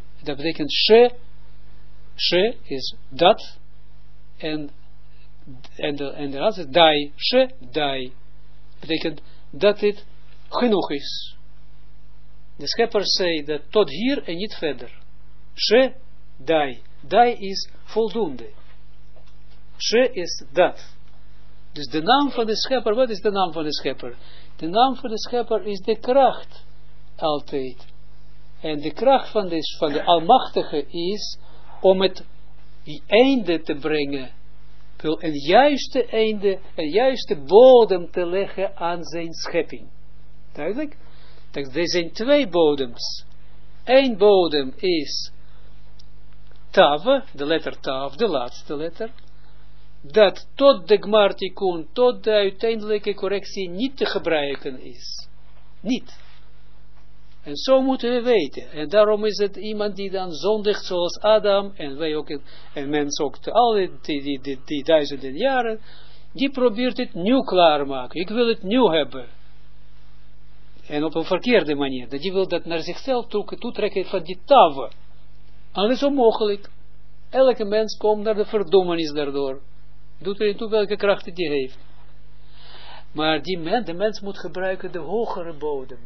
She is dat. En de laatste Dai. She, Dai. Betekent dat dit genoeg is. De Schepper zei dat tot hier en niet verder. She, Dai. Dai is voldoende. She is dat. Dus de naam van de Schepper, wat is de naam van de Schepper? De naam van de Schepper is de kracht. Altijd. En de kracht van de Almachtige is om het einde te brengen. Een juiste einde, een juiste bodem te leggen aan zijn schepping. Duidelijk? Er zijn twee bodems. Eén bodem is Tav, de letter Tav, de laatste letter. Dat tot de Gmar Tikkun, tot de uiteindelijke correctie niet te gebruiken is. Niet. En zo moeten we weten. En daarom is het iemand die dan zondigt zoals Adam, en wij ook, en mensen ook, alle die duizenden jaren, die probeert het nieuw klaarmaken. Ik wil het nieuw hebben. En op een verkeerde manier. Dat die wil dat naar zichzelf toetrekken van die tave. Alles onmogelijk. Elke mens komt naar de verdommenis daardoor. Doet er niet toe welke krachten die heeft. Maar de mens moet gebruiken de hogere bodem.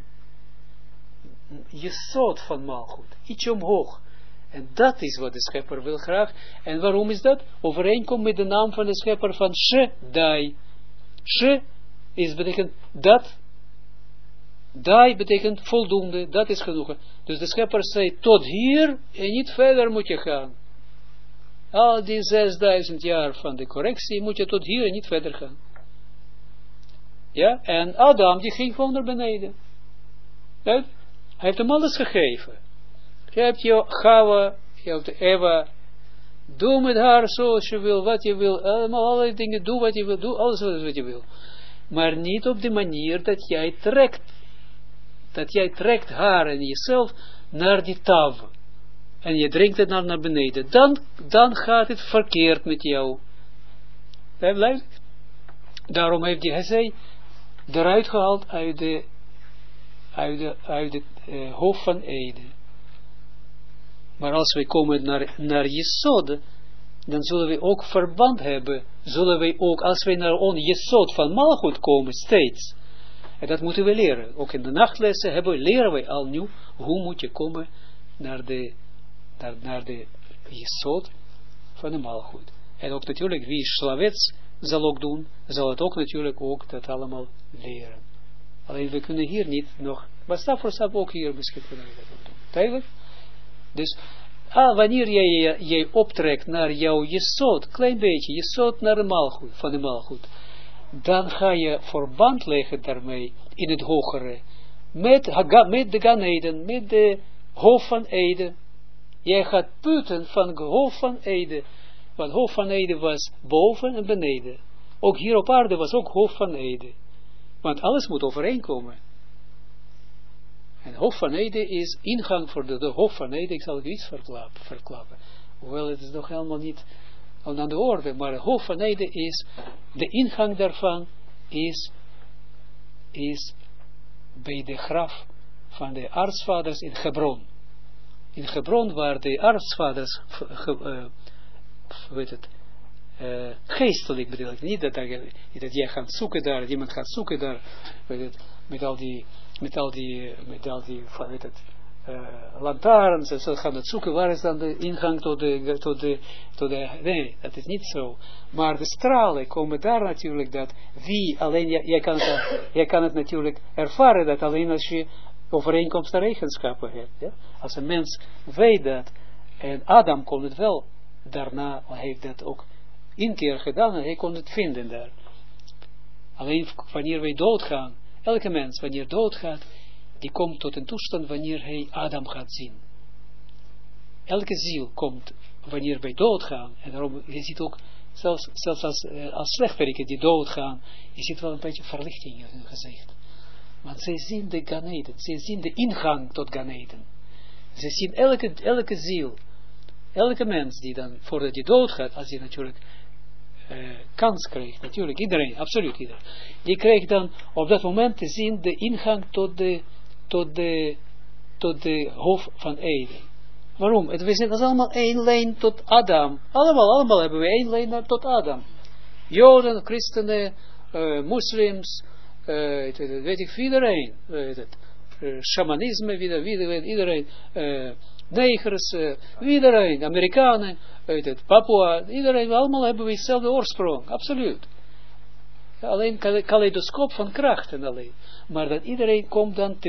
Jesod van Malchut. Iets omhoog. En dat is wat de Schepper wil graag. En waarom is dat? Overeenkomt met de naam van de Schepper van She, Dai. She betekent dat. Dai betekent voldoende. Dat is genoeg. Dus de Schepper zei tot hier en niet verder moet je gaan. Al die 6000 jaar van de correctie moet je tot hier en niet verder gaan. Ja, en Adam die ging gewoon naar beneden. Ja? Hij heeft hem alles gegeven. Je hebt je Chava, je hebt Eva. Doe met haar zoals je wil, wat je wil. Allemaal allerlei dingen, doe wat je wil, doe alles wat je wil. Maar niet op de manier dat jij trekt. Dat jij trekt haar en jezelf naar die tav. En je drinkt het naar beneden. Dan gaat het verkeerd met jou. Daarom heeft hij zei, eruit gehaald uit het hof van Ede. Maar als we komen naar Jesod, dan zullen we ook verband hebben. Zullen we ook, als we naar Jesod van Malchut komen, steeds. En dat moeten we leren. Ook in de nachtlessen leren we al nu, hoe moet je komen naar de Jesod van de Malchut. En ook natuurlijk, wie Slavets zal ook doen, zal het ook natuurlijk ook dat allemaal leren. Alleen we kunnen hier niet nog, maar stap voor stap ook hier misschien kunnen we dat doen. Duidelijk? Dus, wanneer jij optrekt naar jouw Jesod, klein beetje, Jesod naar de Malchut, van de Malchut, dan ga je verband leggen daarmee in het hogere, met de Gan Eden, met de hof van Eden. Jij gaat putten van het hof van Eden. Want hof van Eden was boven en beneden. Ook hier op aarde was ook hof van Eden. Want alles moet overeenkomen. En hof van Eden is ingang voor de hof van Eden. Ik zal u iets verklappen. Hoewel het is nog helemaal niet aan de orde. Maar de hof van Eden is, de ingang daarvan is bij de graf van de aartsvaders in Hebron. In Hebron waar de aartsvaders, geestelijk bedoel ik, niet dat jij gaat zoeken daar, iemand gaat zoeken daar, met al die van lantaarns, en zo gaan het zoeken, waar is dan de ingang tot de, nee, dat is niet zo. Maar de stralen komen daar natuurlijk, dat wie, alleen, jij kan het natuurlijk ervaren, dat alleen als je overeenkomstige eigenschappen hebt. Ja? Als een mens weet dat, en Adam kon het wel, daarna heeft dat ook een keer gedaan, en hij kon het vinden daar. Alleen wanneer wij doodgaan, elke mens, wanneer doodgaat, die komt tot een toestand wanneer hij Adam gaat zien. Elke ziel komt wanneer wij doodgaan, en daarom, je ziet ook, zelfs als slechteriken die doodgaan, je ziet wel een beetje verlichting in hun gezicht. Want zij zien de Gan Eden, zij zien de ingang tot Gan Eden. Zij zien elke ziel, elke mens die dan, voordat hij doodgaat, als hij natuurlijk kans krijgt, natuurlijk, iedereen, absoluut iedereen, die krijgt dan op dat moment te zien de ingang tot de hof van Eden. Waarom? Het was allemaal één lijn tot Adam. Allemaal hebben we één lijn tot Adam. Joden, christenen, moslims, weet ik, iedereen. Shamanisme, iedereen. Negers, iedereen. Amerikanen, Papua, iedereen. Allemaal hebben we hetzelfde oorsprong. Absoluut. Alleen kaleidoscoop van krachten alleen. Maar dat iedereen komt dan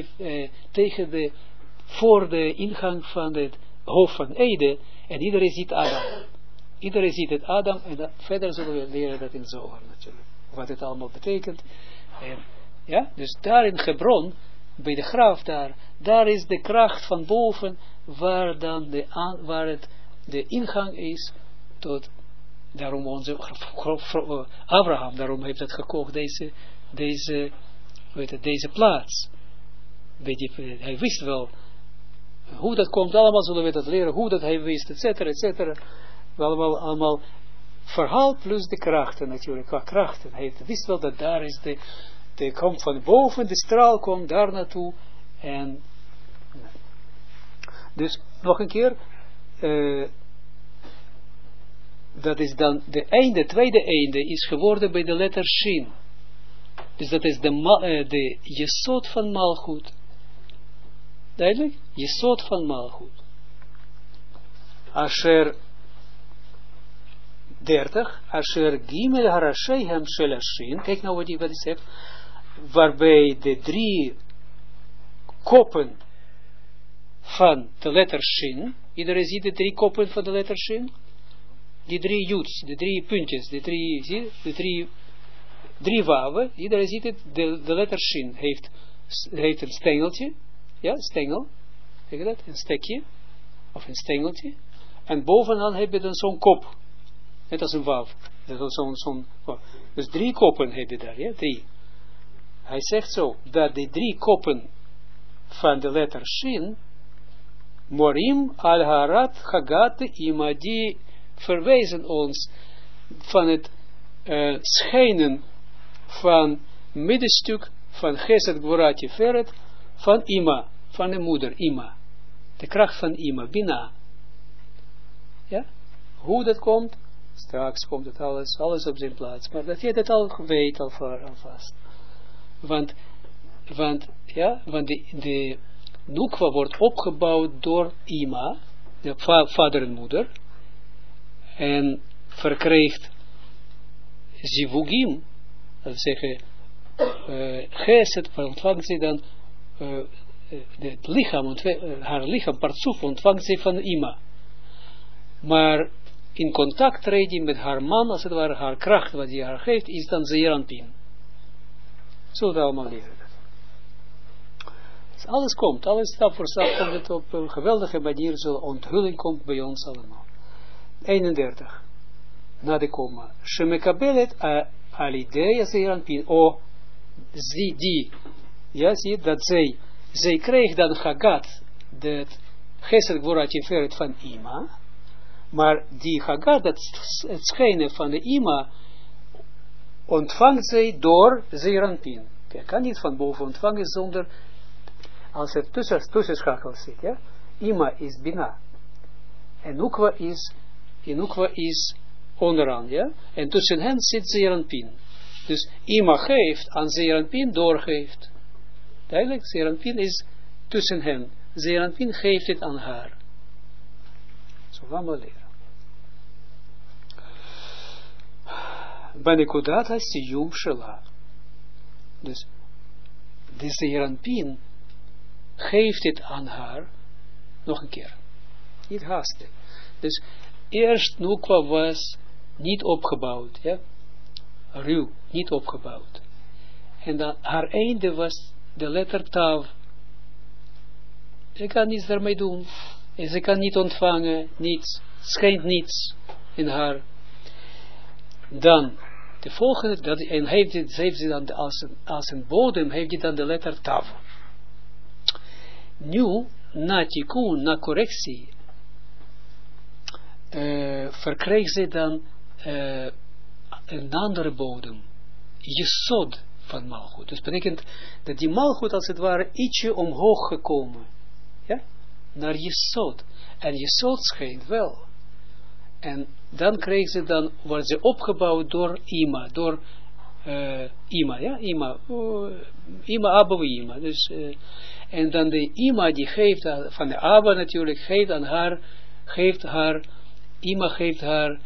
voor de ingang van het hof van Eden, en iedereen ziet Adam. Iedereen ziet het Adam, en verder zullen we leren dat in Zohar natuurlijk. Wat het allemaal betekent. Ja, dus daar in Hebron, bij de graf daar is de kracht van boven, waar dan de ingang is tot, daarom onze Abraham, daarom heeft het gekocht, deze plaats. Hij wist wel hoe dat komt, allemaal zullen we dat leren, hoe dat hij wist, et cetera. Allemaal verhaal plus de krachten natuurlijk, qua krachten. Hij wist wel dat daar is de komt van boven, de straal komt daar naartoe. En dus nog een keer, dat is dan de tweede einde is geworden bij de letter Shin. Dus dat is de Jesod van Malchut. Duidelijk? Jesod van Malchut. Asher 30. Asher Gimel Harasheihem Shelashin. Kijk nou wat hij zegt. Waarbij de 3 koppen van de letter Shin. Iedereen ziet de 3 koppen van de letter Shin? Die 3 juts, de 3 puntjes, de 3 waven. Iedereen ziet het, de letter Shin heeft een stengeltje. Ja, stengel. Kijk dat? Een stekje. Of een stengeltje. En bovenaan heb je dan zo'n kop. Net als een waaf. Dus 3 koppen heb je daar. Ja, 3. Hij zegt zo, dat de 3 koppen van de letter Shin, Morim al-Harat Hagate Ima, die verwijzen ons van het schijnen van middenstuk van Gesed Gvorat Tiferet van Ima, van de moeder Ima. De kracht van Ima, Bina. Ja? Hoe dat komt, straks komt het alles op zijn plaats. Maar dat je dat al weet alvast. Want de Nukwa wordt opgebouwd door Ima, de vader en moeder, en verkrijgt Zivugim, dat wil zeggen, Gesed, ontvangt ze dan, het lichaam, haar lichaam, partsoef, ontvangt ze van Ima. Maar in contact treden met haar man, als het ware, haar kracht, wat die haar geeft, is dan Zeeranpin. Zullen we allemaal leren. Dus alles komt, alles stap voor stap komt het op een geweldige manier, zo'n onthulling komt bij ons allemaal. 31. Na de komma. Shemekabelet alidei zeeranpin. Zie die, ja, zie dat zij kreeg dan Hagat, dat Gesed Gvorat Tiferet van Ima, maar die Hagat, het schijnen van de Ima, ontvangt zij door Zeeranpin. Je kan niet van boven ontvangen zonder, als er tussenschakel zit, ja. Ima is Bina. En Nukwa is onderaan, ja. En tussen hen zit Zeeranpin. Dus Ima geeft aan Zeeranpin doorgeeft. Duidelijk, Zeeranpin is tussen hen. Zeeranpin geeft het aan haar. Zo gaan we leren. Banekudat hasiyum shela. Dus de Zeeranpin geeft het aan haar. Nog een keer. Niet haasten. Dus eerst Nukwa was niet opgebouwd. Ja? Ruw, niet opgebouwd. En dan haar einde was de letter Tav. Ze kan niets daarmee doen. En ze kan niet ontvangen, niets. Schijnt niets in haar. Dan, de volgende, en heeft ze dan als een bodem, heeft hij dan de letter Tav. Nu, na tikkun, na correctie, verkreeg ze dan een andere bodem. Jesod van Malchut. Dus betekent dat die Malchut als het ware ietsje omhoog gekomen. Ja? Naar Jesod. En Jesod schijnt wel. En dan kreeg ze dan, wordt ze opgebouwd door Ima. Door Ima, ja? Ima. Ima, Abba, Ima. Dus, en dan de Ima die geeft, van de Abba natuurlijk, geeft aan haar, Ima geeft haar,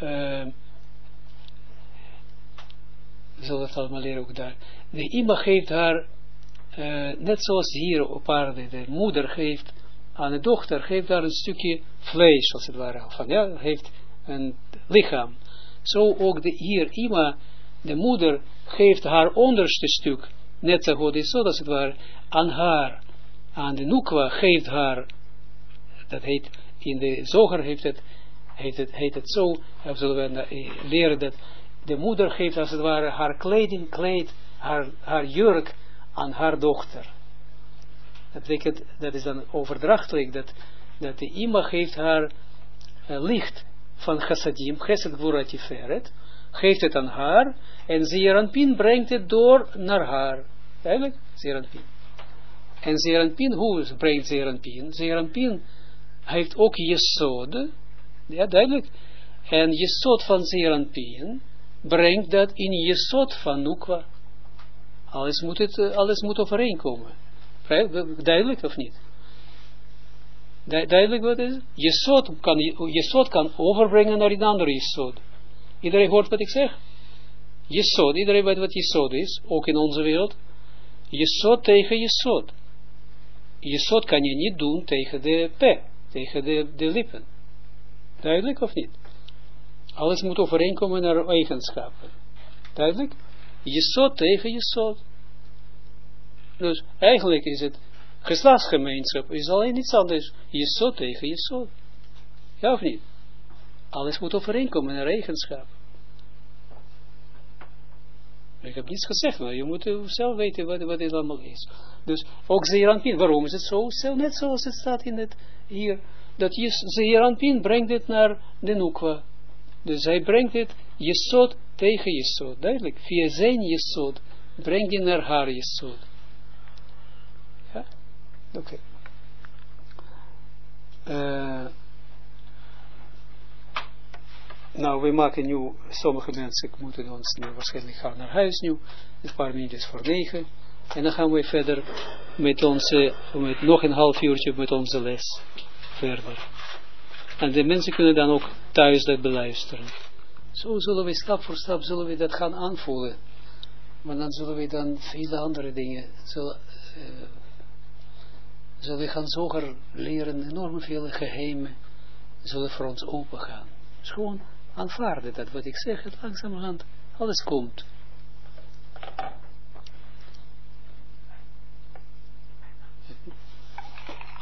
we zullen het allemaal leren ook daar. De Ima geeft haar, net zoals hier op aarde, de moeder geeft aan de dochter, geeft haar een stukje vlees, als het ware, van, ja, heeft een lichaam. Zo ook hier Ima, de moeder, geeft haar onderste stuk, net zo als het ware, aan haar. Aan de Nukwa geeft haar, dat heet, in de Zoger heet het zo, zullen we leren dat de moeder geeft als het ware haar kleding, haar jurk aan haar dochter. Dat betekent, dat is dan overdrachtelijk, dat de Ima geeft haar licht van Chassadim, Chesed Gvorat Tiferet, geeft het aan haar, en Zeeranpin brengt het door naar haar. Duidelijk? Zeeranpin. En Zeeranpin, hoe brengt Zeeranpin? Zeeranpin heeft ook Jesod, ja, duidelijk. En Jesod van Zeeranpin brengt dat in Jesod van Nukwa. Alles moet overeenkomen. Duidelijk of niet? Duidelijk wat is? Jesod kan overbrengen naar een andere Jesod. Iedereen hoort wat ik zeg? Jesod, iedereen weet wat Jesod is, ook in onze wereld. Jesod tegen Jesod. Jesod kan je niet doen tegen de P, tegen de lippen. Duidelijk of niet? Alles moet overeenkomen naar eigenschappen. Duidelijk? Jesod tegen Jesod. Dus eigenlijk is het geslachtsgemeenschap, is alleen niets anders. Jesod tegen Jesod. Ja of niet? Alles moet overeenkomen naar eigenschappen. Ik heb niets gezegd, maar je moet zelf weten wat het allemaal is. Dus ook Zeeranpin, waarom is het zo? Net zoals het staat in het hier, dat Zeeranpin brengt het naar de Nukwa. Dus hij brengt het Jesod tegen Jesod. Duidelijk, via zijn Jesod brengt hij naar haar Jesod. Ja? Oké. Nou, we maken nu, sommige mensen moeten ons nu waarschijnlijk gaan naar huis nu, een paar minuutjes voor 9. En dan gaan we verder met nog een half uurtje met onze les verder. En de mensen kunnen dan ook thuis dat beluisteren. Zo zullen we stap voor stap dat gaan aanvoelen. Maar dan zullen we dan vele andere dingen, zullen we gaan zoger leren, enorm veel geheimen, zullen voor ons open gaan. Dus gewoon aanvaarden dat wat ik zeg, het langzamerhand, alles komt.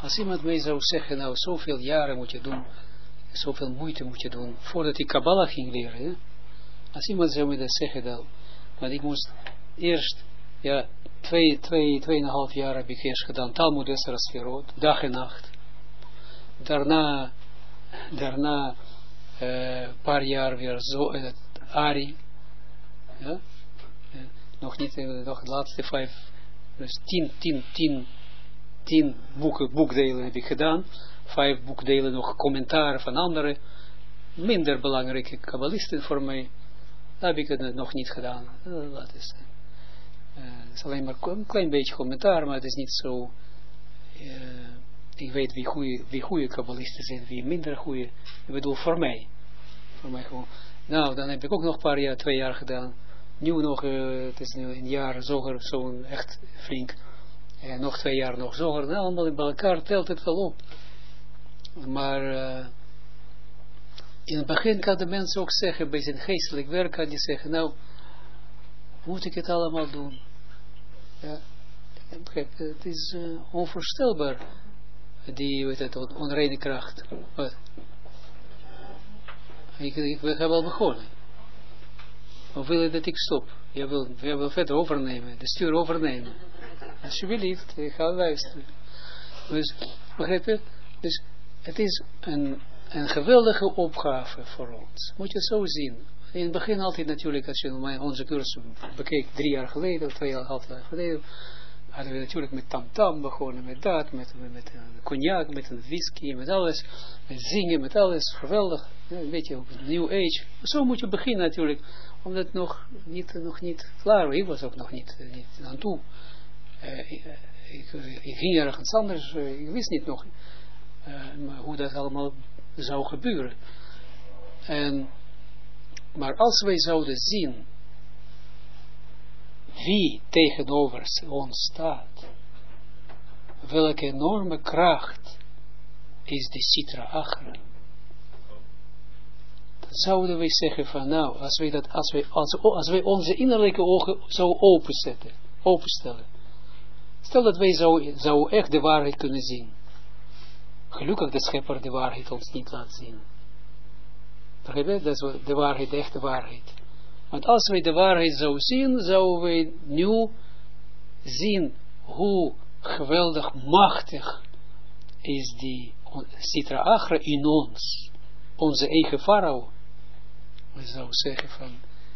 Als iemand mij zou zeggen, nou, zoveel jaren moet je doen, zoveel moeite moet je doen, voordat ik Kabbalah ging leren, hè? Als iemand zou mij dat zeggen, dan, want ik moest eerst, ja, 2,5 jaar heb ik eerst gedaan, Talmud Esra Sferot, dag en nacht. Daarna paar jaar weer zo, Ari, ja, nog niet, nog de laatste 5, dus 10 boekdelen heb ik gedaan, 5 boekdelen nog commentaren van anderen, minder belangrijke kabbalisten voor mij, dat heb ik het nog niet gedaan, dat is, het is alleen maar een klein beetje commentaar, maar het is niet zo, ik weet wie goede kabbalisten zijn, wie minder goede, ik bedoel voor mij gewoon. Nou, dan heb ik ook nog een paar jaar, 2 jaar gedaan. Nu nog, het is nu een jaar zo'n echt flink. En nog 2 jaar nog zoger. Nou, allemaal bij elkaar telt het wel op. Maar in het begin kan de mens ook zeggen, bij zijn geestelijk werk kan die zeggen, nou, moet ik het allemaal doen? Ja, het is onvoorstelbaar. Die, weet het, onreine kracht. Wat? We hebben al begonnen. Of wil je dat ik stop? Je wil verder overnemen, de stuur overnemen. Alsjeblieft, ik ga luisteren. Dus, begrijp je? Dus, het is een geweldige opgave voor ons. Moet je zo zien. In het begin altijd natuurlijk, als je onze cursus bekeek 3 jaar geleden, of 2,5 jaar geleden, hadden we natuurlijk met tamtam begonnen, met dat, met een cognac, met een whisky, met alles, met zingen, met alles, geweldig, een beetje op New Age. Zo moet je beginnen natuurlijk, omdat nog niet klaar was. Ik was ook nog niet aan toe. Ik ging ergens anders, ik wist niet nog hoe dat allemaal zou gebeuren. Maar als wij zouden zien wie tegenover ons staat, welke enorme kracht is de Sitra Achra, dan zouden wij zeggen van nou, als wij onze innerlijke ogen zo openstellen, stel dat wij zou echt de waarheid kunnen zien. Gelukkig de schepper de waarheid ons niet laat zien. Begrijp je? Dat is de waarheid, de echte waarheid. Want als wij de waarheid zouden zien, zouden wij nu zien hoe geweldig machtig is die Sitra Achra in ons. Onze eigen farao. We zouden zeggen van,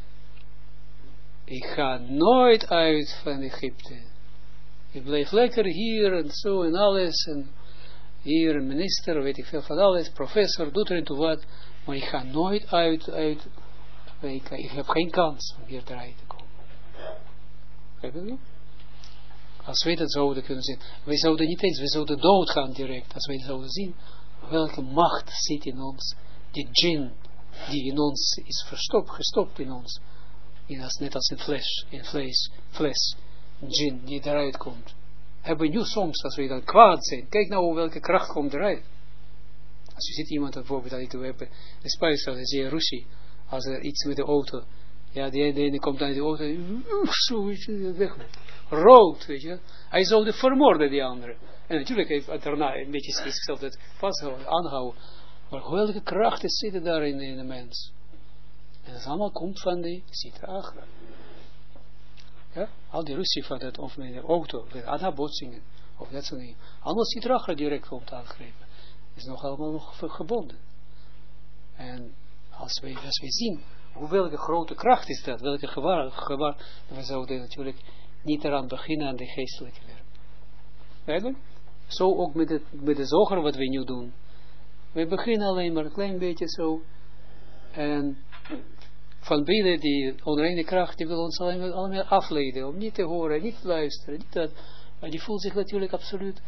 ik ga nooit uit van Egypte. Ik blijf lekker hier en zo en alles. En hier een minister, weet ik veel van alles, professor, doet er en toe wat. Maar ik ga nooit uit. Ik heb geen kans om hier eruit te komen. Begrijp je? Als wij dat zouden kunnen zien. Wij zouden niet eens, we zouden doodgaan direct. Als wij zouden zien welke macht zit in ons. Die djinn die in ons is gestopt in ons. Net als in fles. Een djinn die eruit komt. Hebben nu soms, als we dan kwaad zijn. Kijk nou welke kracht komt eruit. Als je ziet iemand bijvoorbeeld dat we hebben. De spuisel is hier Rusie. Als er iets met de auto. Ja, de ene komt aan de auto. Zo weg. Rood, weet je. Hij zou de vermoorden, die andere. En natuurlijk heeft het daarna een beetje zichzelf dat vasthouden, aanhouden. Maar welke krachten zitten daar in de mens? En dat allemaal komt van die Sitra Achra. Ja, al die ruzie van dat, of met de auto, met botsingen, of dat soort dingen. Allemaal Sitra Achra direct komt aangrepen. Is nog allemaal nog gebonden. En als wij zien, welke grote kracht is dat, welke gewaar, we zouden natuurlijk niet eraan beginnen aan de geestelijke werk. Eigenlijk? Zo ook met de zoger wat we nu doen. We beginnen alleen maar een klein beetje zo. En van binnen die onreine kracht, die wil ons allemaal afleiden. Om niet te horen, niet te luisteren. Niet dat, maar die voelt zich natuurlijk absoluut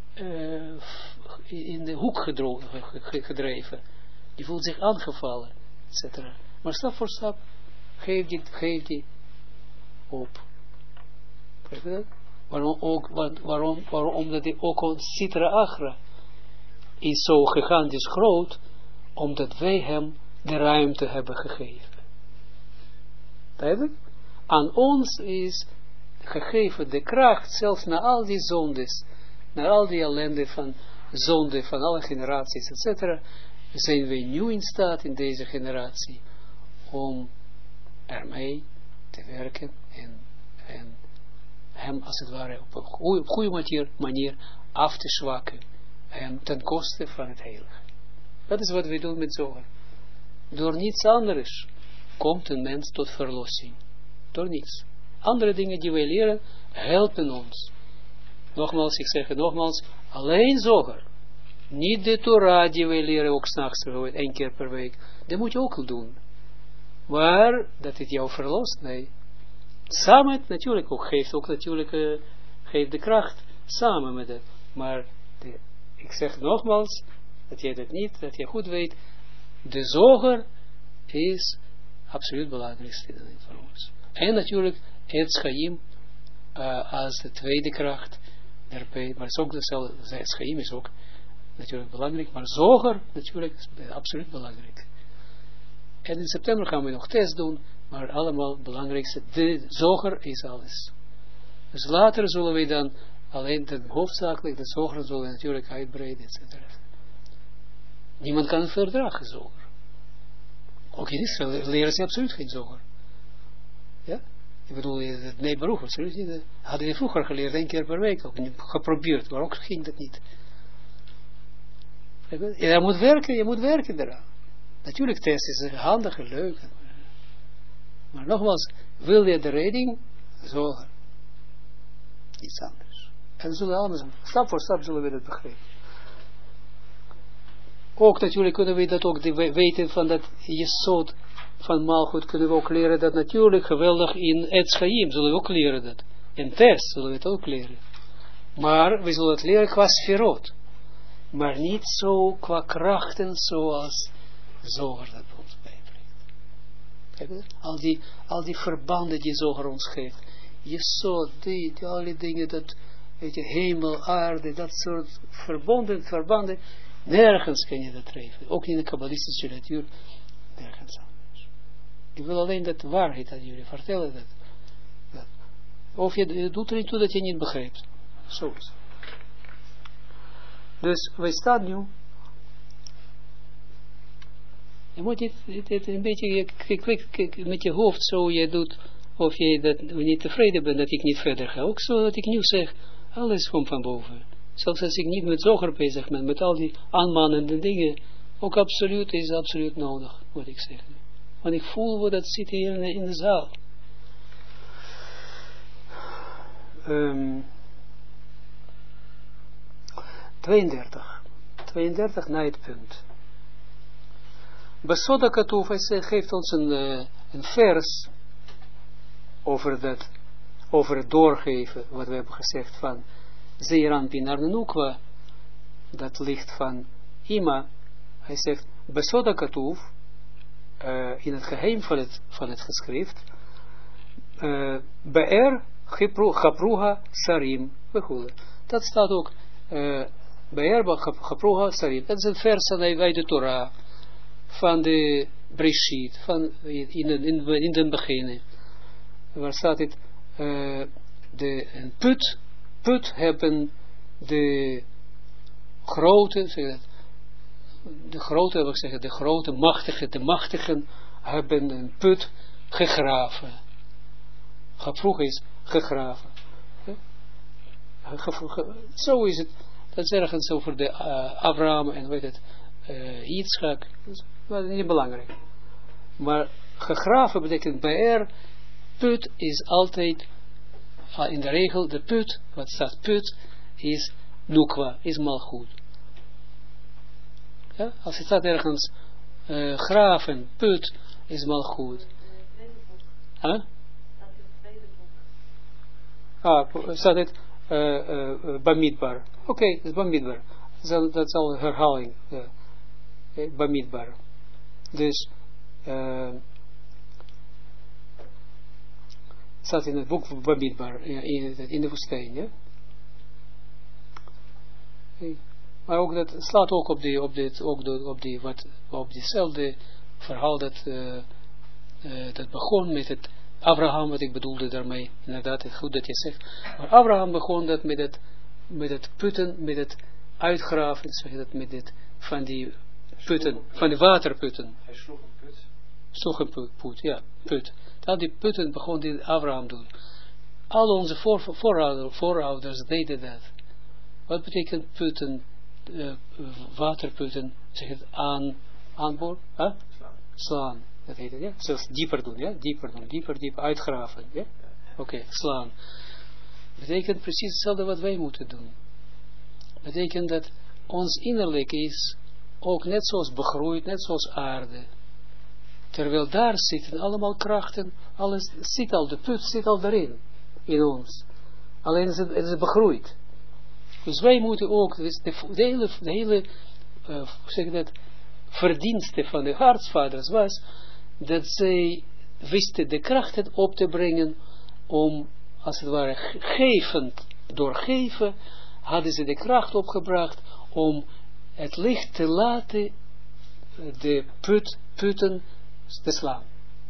in de hoek gedreven. Die voelt zich aangevallen, etc. Maar stap voor stap geef die op. Begrijp je dat? Waarom? Omdat die ook ons Sitra Achra is zo gigantisch groot, omdat wij hem de ruimte hebben gegeven. Duidelijk? Aan ons is gegeven de kracht, zelfs na al die zondes, naar al die ellende van zonde, van alle generaties, etc., zijn wij nu in staat in deze generatie om ermee te werken en hem als het ware op een goede manier af te zwakken en ten koste van het heilige. Dat is wat we doen met Zohar. Door niets anders komt een mens tot verlossing. Door niets. Andere dingen die wij leren, helpen ons. Nogmaals, ik zeg het nogmaals, alleen Zohar. Niet de Torah die wij leren, ook 's nachts, 1 keer per week. Dat moet je ook doen. Maar, dat het jou verlost, nee. Samen, natuurlijk, ook geeft de kracht, samen met het. Maar, ik zeg nogmaals, dat jij dat niet, dat je goed weet, de Zohar is absoluut belangrijkste voor ons. En natuurlijk, het Chaim, als de tweede kracht, daarbij, maar het is ook dezelfde, het Chaim is ook natuurlijk belangrijk, maar Zohar natuurlijk is absoluut belangrijk. En in september gaan we nog test doen, maar allemaal het belangrijkste, de Zohar is alles. Dus later zullen we dan alleen hoofdzakelijk de Zohar zullen we natuurlijk uitbreiden, etc. Niemand kan het verdragen, Zohar. Ook in Israël leren ze absoluut geen Zohar. Ja? Ik bedoel, nee, beroep, absoluut niet. Hadden we vroeger geleerd, 1 keer per week, ook geprobeerd, maar ook ging dat niet. Je moet werken eraan. Natuurlijk, test is handig en leuk. Maar nogmaals, wil je de redding? Zohar. Iets anders. En we zullen allemaal, stap voor stap zullen we dat begrijpen. Ook natuurlijk kunnen we dat ook weten van dat Jesod van Malchut kunnen we ook leren dat natuurlijk geweldig in Het Chaim zullen we ook leren dat. In test zullen we het ook leren. Maar we zullen het leren qua sferot. Maar niet zo qua krachten zoals Zohar dat ons bijbrengt. Al die verbanden die Zohar ons geeft. Jesod, die alle dingen, dat, weet je, hemel, aarde, dat soort verbanden, nergens kan je dat treffen. Ook in de kabbalistische literatuur, nergens anders. Ik wil alleen dat waarheid aan jullie vertellen. Dat. Of je doet er niet toe dat je niet begrijpt. Zo is het. Dus wij staan nu. Je moet dit een beetje met je hoofd zo je doet, of je dat niet tevreden bent dat ik niet verder ga. Ook zo dat ik nu zeg, alles komt van boven. Zelfs als ik niet met Zohar bezig ben, met al die aanmanende dingen, ook absoluut is absoluut nodig, moet ik zeggen. Want ik voel wat dat zit hier in de zaal. 32 na het punt. Besoda Katoef, hij geeft ons een vers over het doorgeven, wat we hebben gezegd van Zeiran Pinar Nukwa, dat ligt van Ima. Hij zegt, Besoda Katoef, in het geheim van het geschrift, Be'er Chapruha Sarim, dat staat ook, Be'er Chapruha Sarim, dat is een vers uit de Torah, van de Breshit, van in den beginnen, waar staat het, een put hebben de grote, de machtigen hebben een put gegraven. Vroeger is gegraven. Zo is het. Dat is ergens over de Abraham en weet het, Yitzchak. Dat is niet belangrijk. Maar gegraven betekent bij put is altijd, in de regel, de put, wat staat put, is nukwa, is malchut. Ja? Als het staat ergens, graven, put, is malchut. Huh? Staat het, Bamidbar. Oké, dat is Bamidbar. Dat is al een herhaling. Bamidbar. Dus, staat in het boek van Bamidbar, in de woestijn, ja. Maar ook dat slaat ook op diezelfde verhaal dat begon met het Abraham, wat ik bedoelde daarmee, inderdaad, het goed dat je zegt, maar Abraham begon dat met het met het putten, met het uitgraven, zeg je dat, met dit, van die putten, van de waterputten. Hij sloeg een put. Sloeg een put, ja, put. Dat die putten begon die Abraham doen. Al onze voorouders deden dat. Wat betekent putten, waterputten, zeg het, aanboor, huh? Slaan, dat heet het, ja. Zelfs dieper doen, ja, dieper, uitgraven, ja. Oké, slaan. Betekent precies hetzelfde wat wij moeten doen. Betekent dat ons innerlijk is ook net zoals begroeid, net zoals aarde. Terwijl daar zitten allemaal krachten, alles zit al, de put zit al daarin, in ons. Alleen is het begroeid. Dus wij moeten ook, dus de hele zeg dat, verdienste van de hartsvaders was, dat zij wisten de krachten op te brengen om, als het ware, gevend, door geven, hadden ze de kracht opgebracht om het licht te laten de putten te slaan.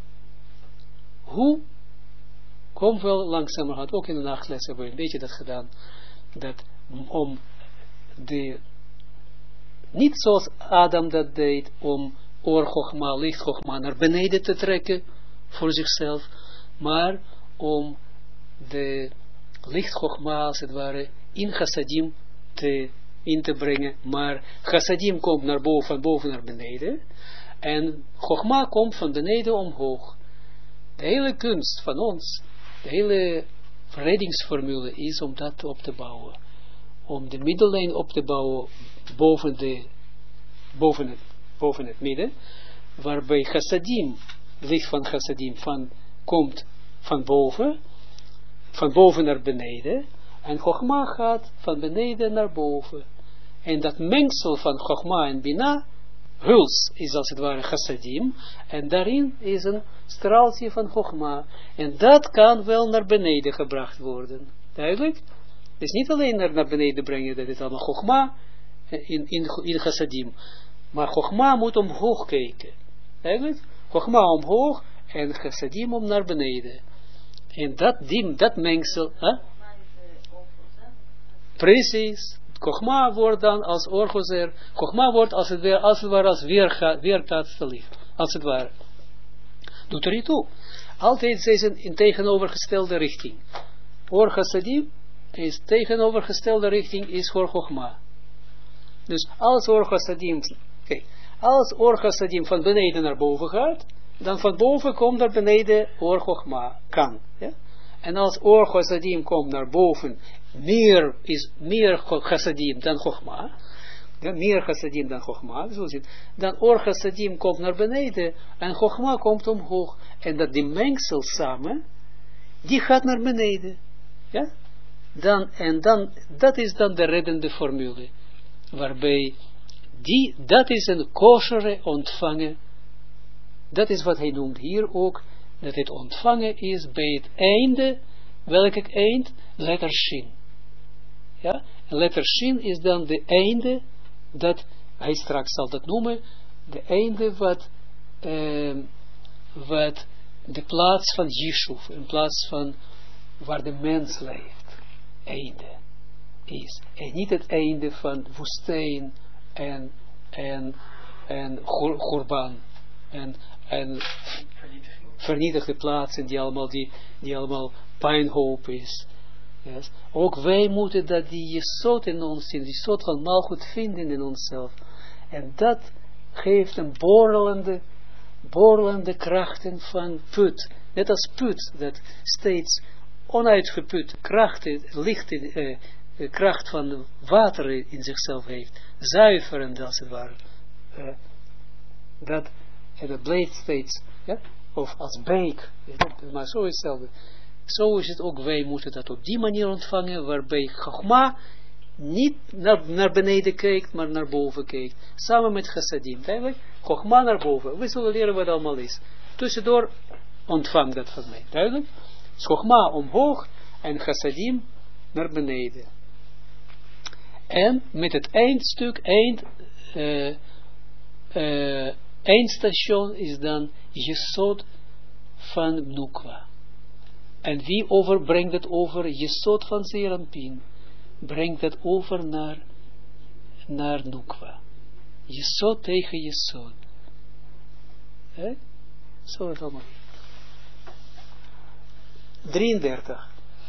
Hoe? Komt wel langzamerhand, ook in de nachtles hebben we een beetje dat gedaan, dat om de, niet zoals Adam dat deed, om oorgogma, lichtgogma naar beneden te trekken voor zichzelf, maar om de lichtgogma, als het ware, in chassadim in te brengen, maar chassadim komt naar boven, van boven naar beneden, en gogma komt van beneden omhoog. De hele kunst van ons, de hele reddingsformule is om dat op te bouwen. Om de middellijn op te bouwen boven het midden, waarbij chassadim, licht van chassadim, komt van boven naar beneden, en Chogma gaat van beneden naar boven. En dat mengsel van Chogma en Bina, huls is als het ware chassadim, en daarin is een straaltje van Chogma. En dat kan wel naar beneden gebracht worden. Duidelijk? Dus niet alleen naar beneden brengen, dat is allemaal Chogma in chassadim. Maar Chogma moet omhoog kijken. Duidelijk? Chogma omhoog en chassadim om naar beneden. En dat mengsel, precies, Chogma wordt dan als orgozer, Chogma wordt als het ware als weerkaatste licht, als het ware. Doet er niet toe. Altijd zijn ze in tegenovergestelde richting. Or chassadim is tegenovergestelde richting is voor Chogma. Dus als or chassadim, als or chassadim van beneden naar boven gaat, dan van boven komt naar beneden or Chogma, kan. Ja? En als or chassadim komt naar boven, meer chassadim dan Chogma, ja, meer chassadim dan Chogma, dan or chassadim komt naar beneden en Chogma komt omhoog. En dat die mengsel samen, die gaat naar beneden. Ja? Dat is dan de reddende formule, waarbij dat is een kosheren ontvangen. Dat is wat hij noemt hier ook, dat het ontvangen is bij het einde, welke eind? Letter Shin. Ja? Letter Shin is dan de einde, dat hij straks zal dat noemen, de einde wat de plaats van Yishuv, in plaats van waar de mens leeft, einde is. En niet het einde van woestijn en Gurban en vernietigde plaatsen die allemaal pijnhoop is. Yes. Ook wij moeten dat die jesot in ons, die jesot van Malchut vinden in onszelf. En dat geeft een borrelende krachten van put. Net als put, dat steeds onuitgeput krachten, lichte kracht van water in zichzelf heeft. Zuiverend als het ware. En dat blijft steeds, ja? Of als beek. Maar zo is hetzelfde. Zo is het ook, wij moeten dat op die manier ontvangen, waarbij Chogma niet naar beneden kijkt, maar naar boven kijkt. Samen met chassadim. Duidelijk? Chogma naar boven. We zullen leren wat allemaal is. Tussendoor ontvang dat van mij. Duidelijk? Chogma omhoog en chassadim naar beneden. En met het eindstuk, eindstation is dan Jesod van Nukwa. En wie brengt het over? Jesod van Zeranpin. brengt dat over naar Nukwa. Jesod tegen Jesod. Zo is het allemaal. 33.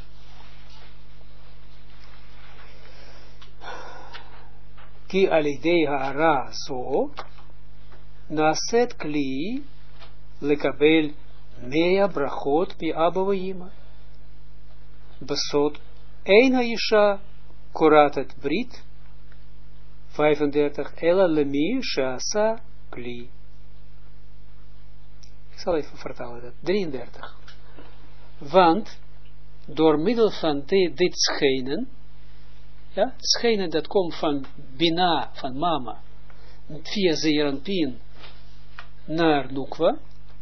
Ki alidei ha'ara zo, naset kli, lekabel mea brachot pi Abba v'Ima. Besot een haisha koratet brit, 35, ela lemi shasa kli. Ik zal even vertalen dat. 33. Want door middel van dit schenen, ja, schenen dat komt van Bina, van mama, via Zeeranpien naar Nukwa.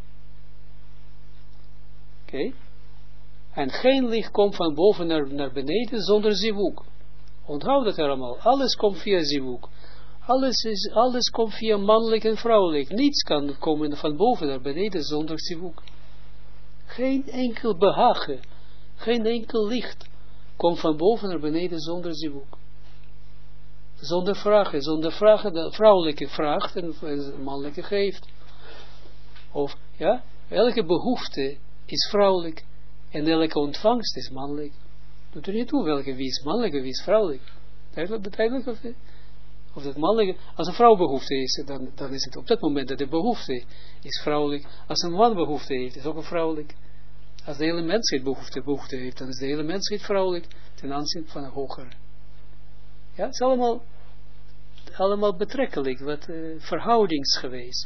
Oké. En geen licht komt van boven naar beneden zonder zivuk. Onthoud dat allemaal. Alles komt via zivuk. Alles komt via mannelijk en vrouwelijk. Niets kan komen van boven naar beneden zonder zivuk. Geen enkel behagen, geen enkel licht komt van boven naar beneden zonder zivuk. Zonder vragen, de vrouwelijke vraagt en de mannelijke geeft. Of, ja, elke behoefte is vrouwelijk en elke ontvangst is mannelijk. Doet er niet toe welke wie is mannelijk en wie is vrouwelijk. Duidelijk of dat mannelijke, als een vrouw behoefte is, dan is het op dat moment dat de behoefte is vrouwelijk. Als een man behoefte heeft, is ook een vrouwelijk. Als de hele mensheid behoefte heeft, dan is de hele mensheid vrouwelijk ten aanzien van een hogere. Ja, het is allemaal betrekkelijk, wat verhoudingsgewijs.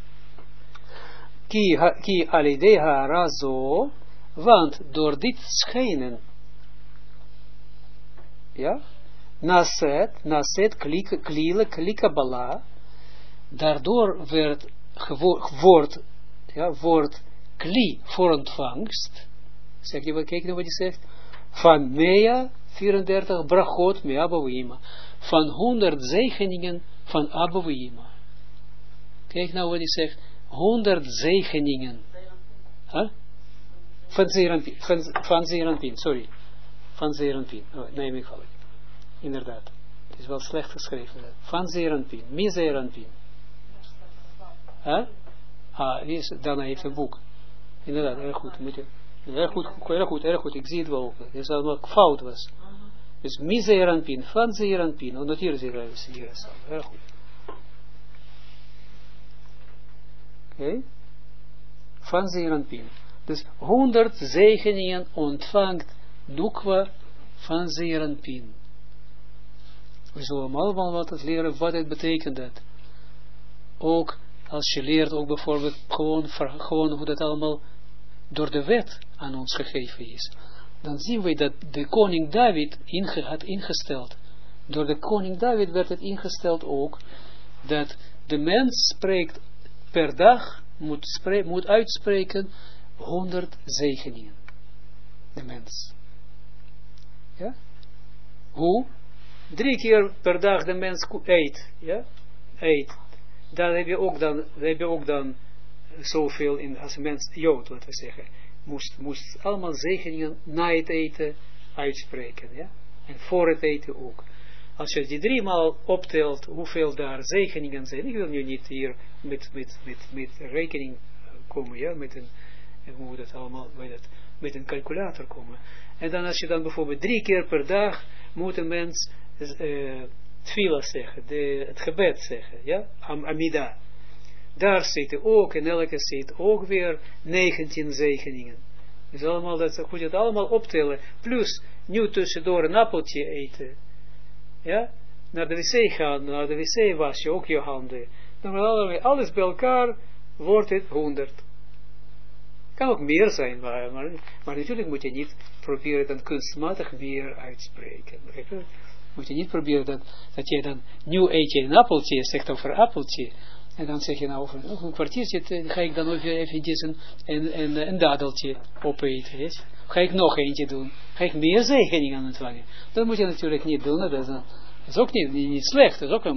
Ki alidei ha'ara zo, want door dit schijnen, ja, naset kli kabbalah, daardoor wordt kli voor ontvangst, kijk nou wat hij zegt, van mea 34 brachot me Abba v'Ima, van 100 zegeningen van Abba v'Ima. Kijk nou wat hij zegt, 100 zegeningen. Huh? Van Zeeranpien, sorry. Van Zeeranpien, neem ik gelijk. Inderdaad, het is wel slecht geschreven. Van Zeeranpien, mi Zeeranpien. Huh? Dan heeft een boek. Inderdaad, erg goed. Erg goed, ik zie het wel. Het is allemaal fout was. Dus mi Zeeranpien, van Zeeranpien, en dat hier is erg goed. Oké. Van Zeeranpien. Dus 100 zegeningen ontvangt Nukwa van Zeeranpien. We zullen allemaal wat leren wat het betekent dat. Ook als je leert, ook bijvoorbeeld gewoon hoe dat allemaal door de wet aan ons gegeven is. Dan zien we dat de koning David had ingesteld. Door de koning David werd het ingesteld ook dat de mens spreekt per dag, moet uitspreken 100 zegeningen. De mens. Ja? Hoe? 3 keer per dag de mens eet. Ja? Eet. Dan heb je ook dan zoveel in, als een mens, Jood, laten we zeggen, moest allemaal zegeningen na het eten uitspreken. Ja? En voor het eten ook. Als je die 3 maal optelt, hoeveel daar zegeningen zijn, ik wil nu niet hier met rekening komen, ja, met een calculator komen. En dan als je dan bijvoorbeeld 3 keer per dag moet een mens tfila zeggen, het gebed zeggen, ja, Amida. Daar zitten ook, in elke zit ook weer 19 zegeningen. Dus allemaal, dat moet je het allemaal optellen. Plus, nu tussendoor een appeltje eten. Ja, naar de wc gaan, naar de wc was je ook je handen. Dan alles bij elkaar wordt het 100. Kan ook meer zijn, maar natuurlijk moet je niet proberen dan kunstmatig meer uitspreken. Moet je niet proberen dat je dan, nu eet je een appeltje, je zegt over appeltje, en dan zeg je nou over een kwartiertje, ga ik dan nog eventjes een dadeltje opeten, yes? Ga ik nog eentje doen, ga ik meer zegeningen ontvangen. Dat moet je natuurlijk niet doen, dat is ook niet slecht, dat is ook een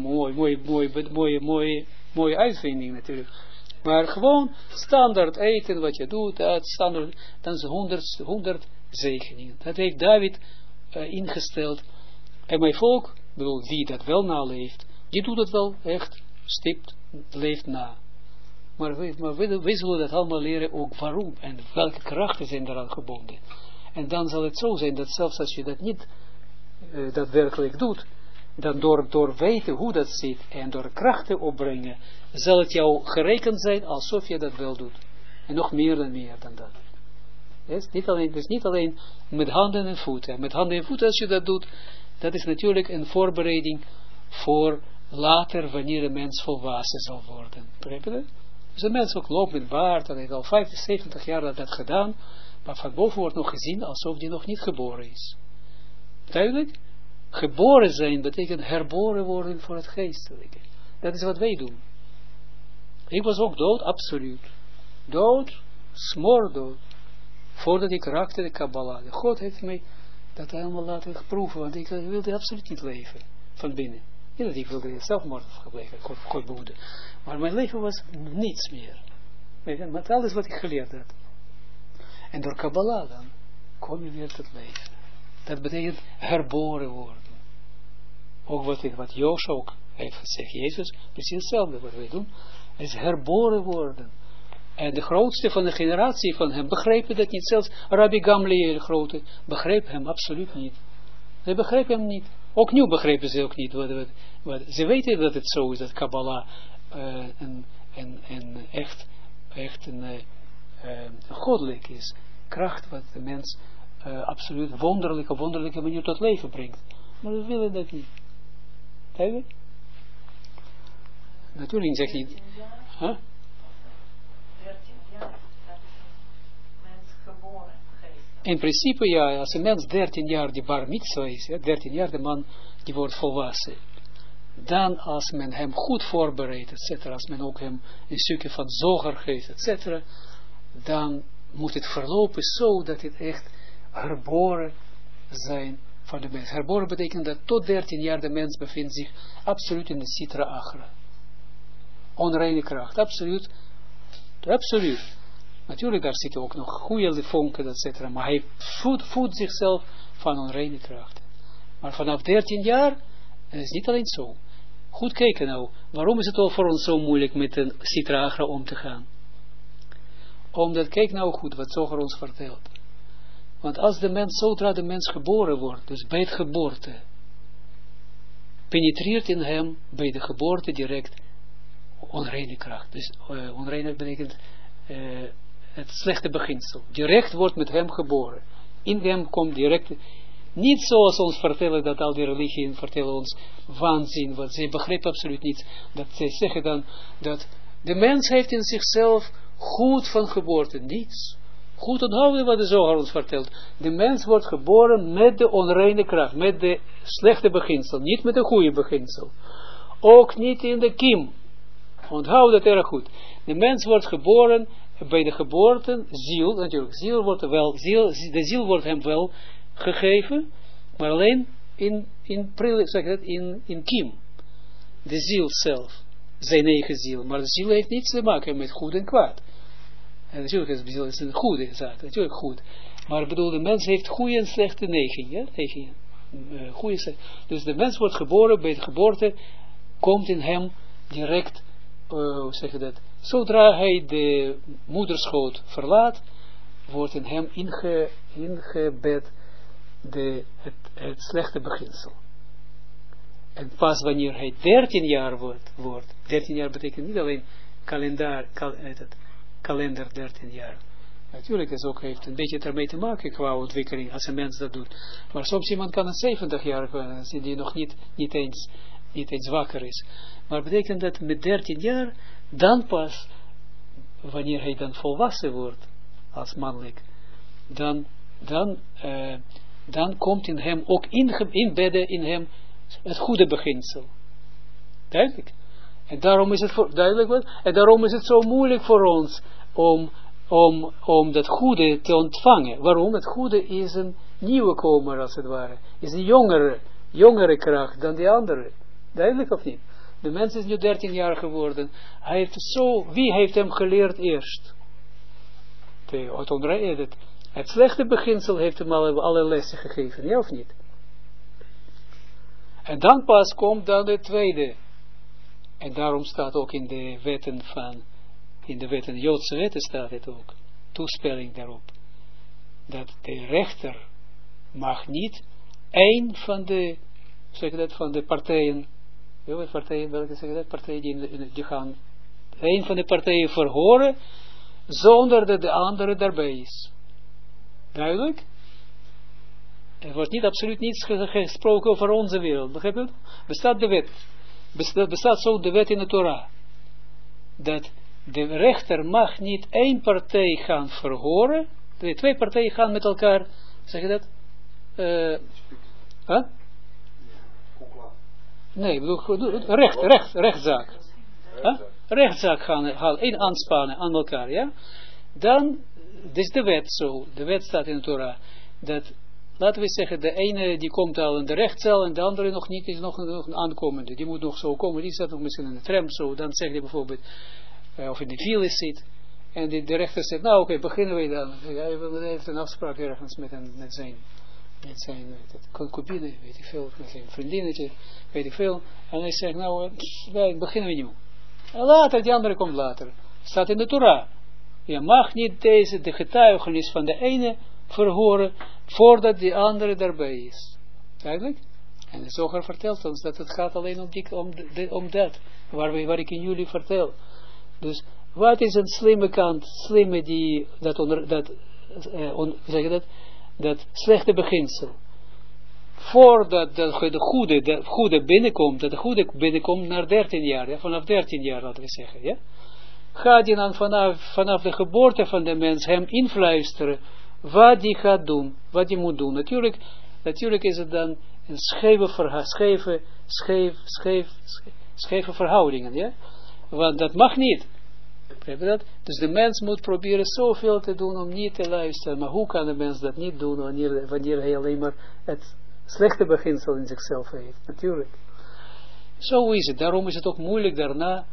mooie uitvinding natuurlijk. Maar gewoon standaard eten wat je doet, standaard, dan is 100 zegeningen. Dat heeft David ingesteld En mijn volk, bedoel, die dat wel naleeft, die doet het wel echt, stipt, leeft na. Maar we zullen dat allemaal leren ook waarom en welke krachten zijn daaraan gebonden. En dan zal het zo zijn dat zelfs als je dat niet daadwerkelijk doet, dan door weten hoe dat zit en door krachten opbrengen, zal het jou gerekend zijn alsof je dat wel doet. En nog meer dan dat. Yes? Dus niet alleen met handen en voeten. Met handen en voeten als je dat doet, dat is natuurlijk een voorbereiding voor later wanneer een mens volwassen zal worden. Begrijp je dat? Dus een mens ook loopt met baard, en heeft al 50, 70 jaar dat gedaan, maar van boven wordt nog gezien alsof die nog niet geboren is. Duidelijk? Geboren zijn betekent herboren worden voor het geestelijke. Dat is wat wij doen. Ik was ook dood, absoluut. Dood, smoordood. Voordat ik raakte de Kabbalah. God heeft mij dat helemaal laten proeven, want ik wilde absoluut niet leven. Van binnen. Niet dat ik wilde zelfmoord gepleegd, God behoede. Maar mijn leven was niets meer. Met alles wat ik geleerd had. En door Kabbalah dan kom je weer tot leven. Dat betekent herboren worden. Ook wat Joshua ook heeft gezegd. Jezus, precies hetzelfde wat wij doen. Is herboren worden. En de grootste van de generatie van hem begrepen dat niet. Zelfs Rabbi Gamliel, de grote, begreep hem absoluut niet. Ze begrepen hem niet. Ook nu begrepen ze ook niet. Ze weten dat het zo is, dat Kabbalah echt een goddelijk is. Kracht wat de mens absoluut wonderlijke manier tot leven brengt. Maar we willen dat niet. Duidelijk? Natuurlijk zegt hij... Huh? 13 jaar, dat is een mens geboren geest. In principe ja, als een mens 13 jaar die bar mitzvah is, 13 jaar de man die wordt volwassen. Dan als men hem goed voorbereidt, etc., als men ook hem een stukje van zoger geeft, etc., dan moet het verlopen zo dat het echt herboren zijn van de mens. Herboren betekent dat tot 13 jaar de mens bevindt zich absoluut in de Sitra Achra. Onreine kracht, absoluut. Absoluut. Natuurlijk, daar zitten ook nog goede vonken, etc. Maar hij voedt zichzelf van onreine kracht. Maar vanaf 13 jaar, en het is niet alleen zo. Goed kijken nou, waarom is het al voor ons zo moeilijk met een Sitra Achra om te gaan? Omdat, kijk nou goed wat Zoger ons vertelt. Want als de mens, zodra de mens geboren wordt, dus bij het geboorte, penetreert in hem bij de geboorte direct onreine kracht. Dus onreine betekent het slechte beginsel. Direct wordt met hem geboren. In hem komt direct, niet zoals ons vertellen, dat al die religieën vertellen ons waanzin, want zij begrijpen absoluut niet, dat zij zeggen dan, dat de mens heeft in zichzelf goed van geboorte, niets. Goed onthouden wat de Zohar ons vertelt. De mens wordt geboren met de onreine kracht, met de slechte beginsel, niet met de goede beginsel. Ook niet in de kiem. Onthoud dat erg goed. De mens wordt geboren bij de geboorte, ziel, natuurlijk, de ziel wordt hem wel gegeven, maar alleen in kiem. De ziel zelf, zijn eigen ziel. Maar de ziel heeft niets te maken met goed en kwaad. En natuurlijk is de ziel een goede zaak, natuurlijk goed. Maar ik bedoel, de mens heeft goede en slechte neigingen. Dus de mens wordt geboren, bij de geboorte komt in hem direct, hoe zeg je dat, zodra hij de moederschoot verlaat, wordt in hem ingebed het slechte beginsel. En pas wanneer hij 13 jaar wordt, 13 jaar betekent niet alleen kalender 13 jaar. Natuurlijk is ook, heeft een beetje ermee te maken qua ontwikkeling, als een mens dat doet. Maar soms iemand kan het 70 jaar, als die nog niet eens wakker is. Maar betekent dat met 13 jaar, dan pas, wanneer hij dan volwassen wordt, als mannelijk, dan komt in hem ook inbedden in hem het goede beginsel. Duidelijk. En daarom is het duidelijk wat? En daarom is het zo moeilijk voor ons om dat goede te ontvangen. Waarom? Het goede is een nieuwe komer als het ware. Is een jongere kracht dan die andere. Duidelijk of niet? De mens is nu 13 jaar geworden. Wie heeft hem geleerd eerst? Het slechte beginsel heeft hem alle lessen gegeven. Ja of niet? En dan pas komt dan de tweede. En daarom staat ook in de wetten Joodse wetten staat het ook. Toespeling daarop. Dat de rechter mag niet één van de, van de partijen, welke partijen die gaan, één van de partijen verhoren, zonder dat de andere daarbij is. Duidelijk? Er wordt niet absoluut niets gesproken over onze wereld. Begrijp je? Bestaat de wet. Bestaat zo de wet in de Torah. Dat de rechter mag niet één partij gaan verhoren. De twee partijen gaan met elkaar, zeg je dat? Nee, rechtszaak. Rechtszaak gaan in aanspannen aan elkaar, ja? Dan, dit is de wet zo. De wet staat in de Torah. Dat, laten we zeggen, de ene die komt al in de rechtszaal en de andere nog niet, is nog een aankomende. Die moet nog zo komen, die staat nog misschien in de tram zo. Dan zegt hij bijvoorbeeld, of in de file zit. En de rechter zegt, nou oké, beginnen we dan. Hij heeft een afspraak ergens met zijn concubine, weet ik veel, met zijn vriendinnetje, weet ik veel. En hij zegt, nou, beginnen we nu. En later, die andere komt later. Staat in de Torah. Je mag niet de getuigenis van de ene verhoren, voordat die andere daarbij is. Duidelijk? En de Zoger vertelt ons dat het gaat alleen om dat, waar ik in jullie vertel. Dus, wat is een slimme kant, slimme die, dat slechte beginsel. Voordat de goede binnenkomt, dat de goede binnenkomt naar 13 jaar, ja, vanaf 13 jaar laten we zeggen, ja. Gaat hij dan vanaf de geboorte van de mens hem influisteren, wat hij gaat doen, wat hij moet doen. Natuurlijk is het dan een scheve verhoudingen, ja. Want dat mag niet. Dus de mens moet proberen zoveel te doen om niet te luisteren. Maar hoe kan de mens dat niet doen wanneer hij alleen maar het slechte beginsel in zichzelf heeft? Natuurlijk. Zo is het. Daarom is het ook moeilijk daarna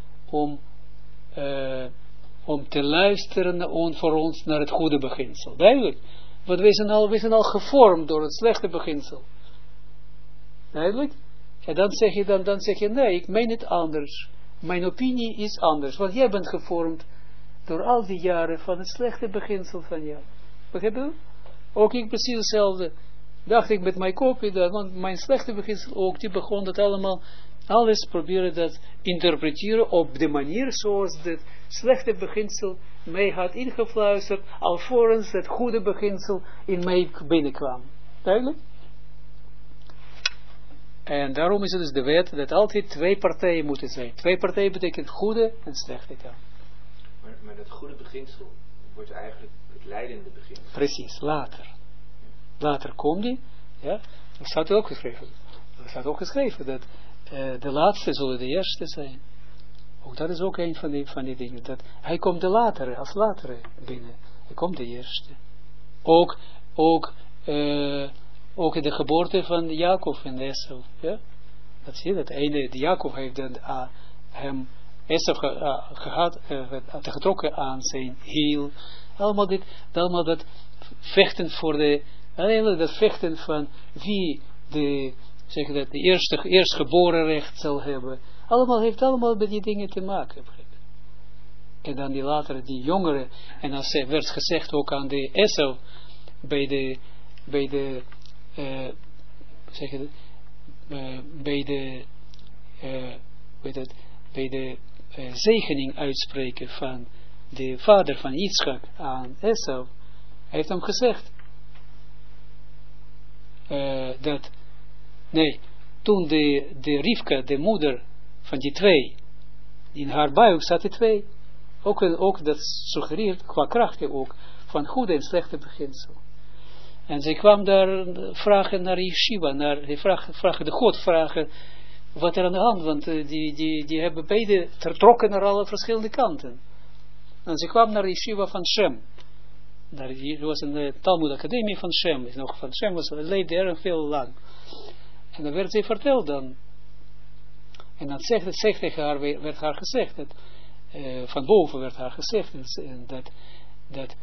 om te luisteren voor ons naar het goede beginsel. Duidelijk. Want we zijn al gevormd door het slechte beginsel. Duidelijk. En dan zeg je nee, ik meen het anders. Mijn opinie is anders, want jij bent gevormd door al die jaren van het slechte beginsel van jou. Begrijp je? Ook ik precies hetzelfde. Dacht ik met mijn kopie, want mijn slechte beginsel ook, die begon dat allemaal, alles proberen dat interpreteren op de manier zoals het slechte beginsel mij had ingefluisterd, alvorens het goede beginsel in mij binnenkwam. Duidelijk? En daarom is het dus de wet dat altijd twee partijen moeten zijn. Twee partijen betekent goede en slechte kant. Maar dat goede beginsel wordt eigenlijk het leidende beginsel. Precies, later. Later komt die, ja, dat staat ook geschreven. Er staat ook geschreven dat de laatste zullen de eerste zijn. Ook dat is ook een van die dingen. Dat hij komt de latere, als latere binnen. Hij komt de eerste. Ook in de geboorte van Jacob en Esau. Ja? Dat zie je, dat ene, Jacob heeft dan hem, Esau getrokken aan zijn hiel. Allemaal dat vechten voor dat vechten van wie de eerstgeboren recht zal hebben. Heeft allemaal met die dingen te maken. En dan die latere, die jongeren, en als werd gezegd ook aan de Esau, bij de zegening uitspreken van de vader van Yitzchak aan Esau, heeft hem gezegd toen de Rivka, de moeder van die twee, in haar buik zaten twee, ook dat suggereert qua krachten ook van goede en slechte beginsel. En zij kwam daar vragen naar Yeshiva, vragen de God, vragen wat er aan de hand, want die hebben beide vertrokken naar alle verschillende kanten. En ze kwam naar Yeshiva van Shem. Er was een Talmud Academie van Shem, van Shem leefde erg veel lang. En dan werd zij verteld dan. En dan werd haar gezegd, dat, van boven werd haar gezegd, dat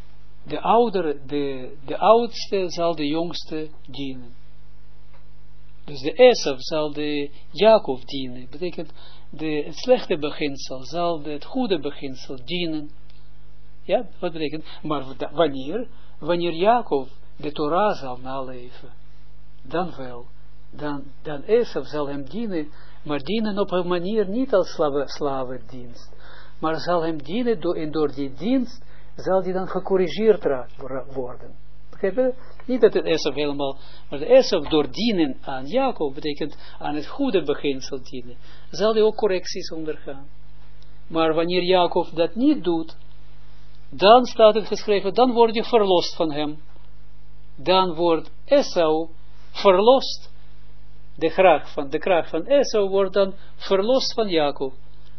de oudste zal de jongste dienen. Dus de Esav zal de Jacob dienen. Betekent, het slechte beginsel zal het goede beginsel dienen. Ja, wat betekent? Maar wanneer Jacob de Torah zal naleven, dan wel. Dan Esav zal hem dienen, maar dienen op een manier niet als slavendienst, maar zal hem dienen door die dienst zal die dan gecorrigeerd worden. Begrijp je? Niet dat het Esav helemaal, maar de Esav door dienen aan Jacob betekent aan het goede beginsel dienen, zal hij ook correcties ondergaan. Maar wanneer Jacob dat niet doet, dan staat het geschreven, dan word je verlost van hem. Dan wordt Esau verlost. De kracht van Esau wordt dan verlost van Jacob.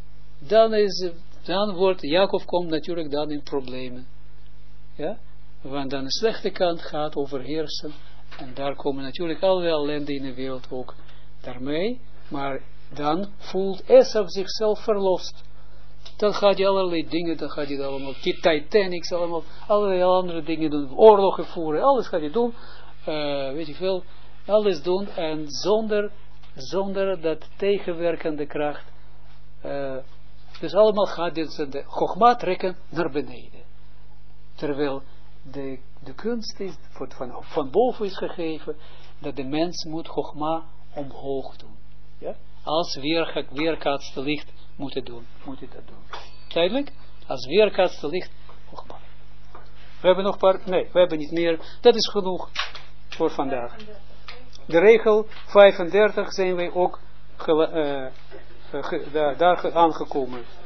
Dan wordt Jacob komt natuurlijk dan in problemen. Ja? Want dan de slechte kant gaat overheersen. En daar komen natuurlijk allerlei ellende in de wereld ook daarmee. Maar dan voelt Esau zichzelf verlost. Dan gaat hij allerlei dingen, dan gaat hij allemaal, Titanics, allerlei andere dingen doen, oorlogen voeren, alles gaat hij doen, weet je veel, alles doen, en zonder dat tegenwerkende kracht, dus allemaal gaat dit de Chogma trekken naar beneden. Terwijl de kunst is, van boven is gegeven, dat de mens moet Chogma omhoog doen. Ja? Als weerkaatste licht moet hij dat doen. Duidelijk? Als weerkaatste licht, Chogma. We hebben nog een paar, nee, we hebben niet meer, dat is genoeg voor vandaag. De regel 35 zijn wij ook daar aangekomen.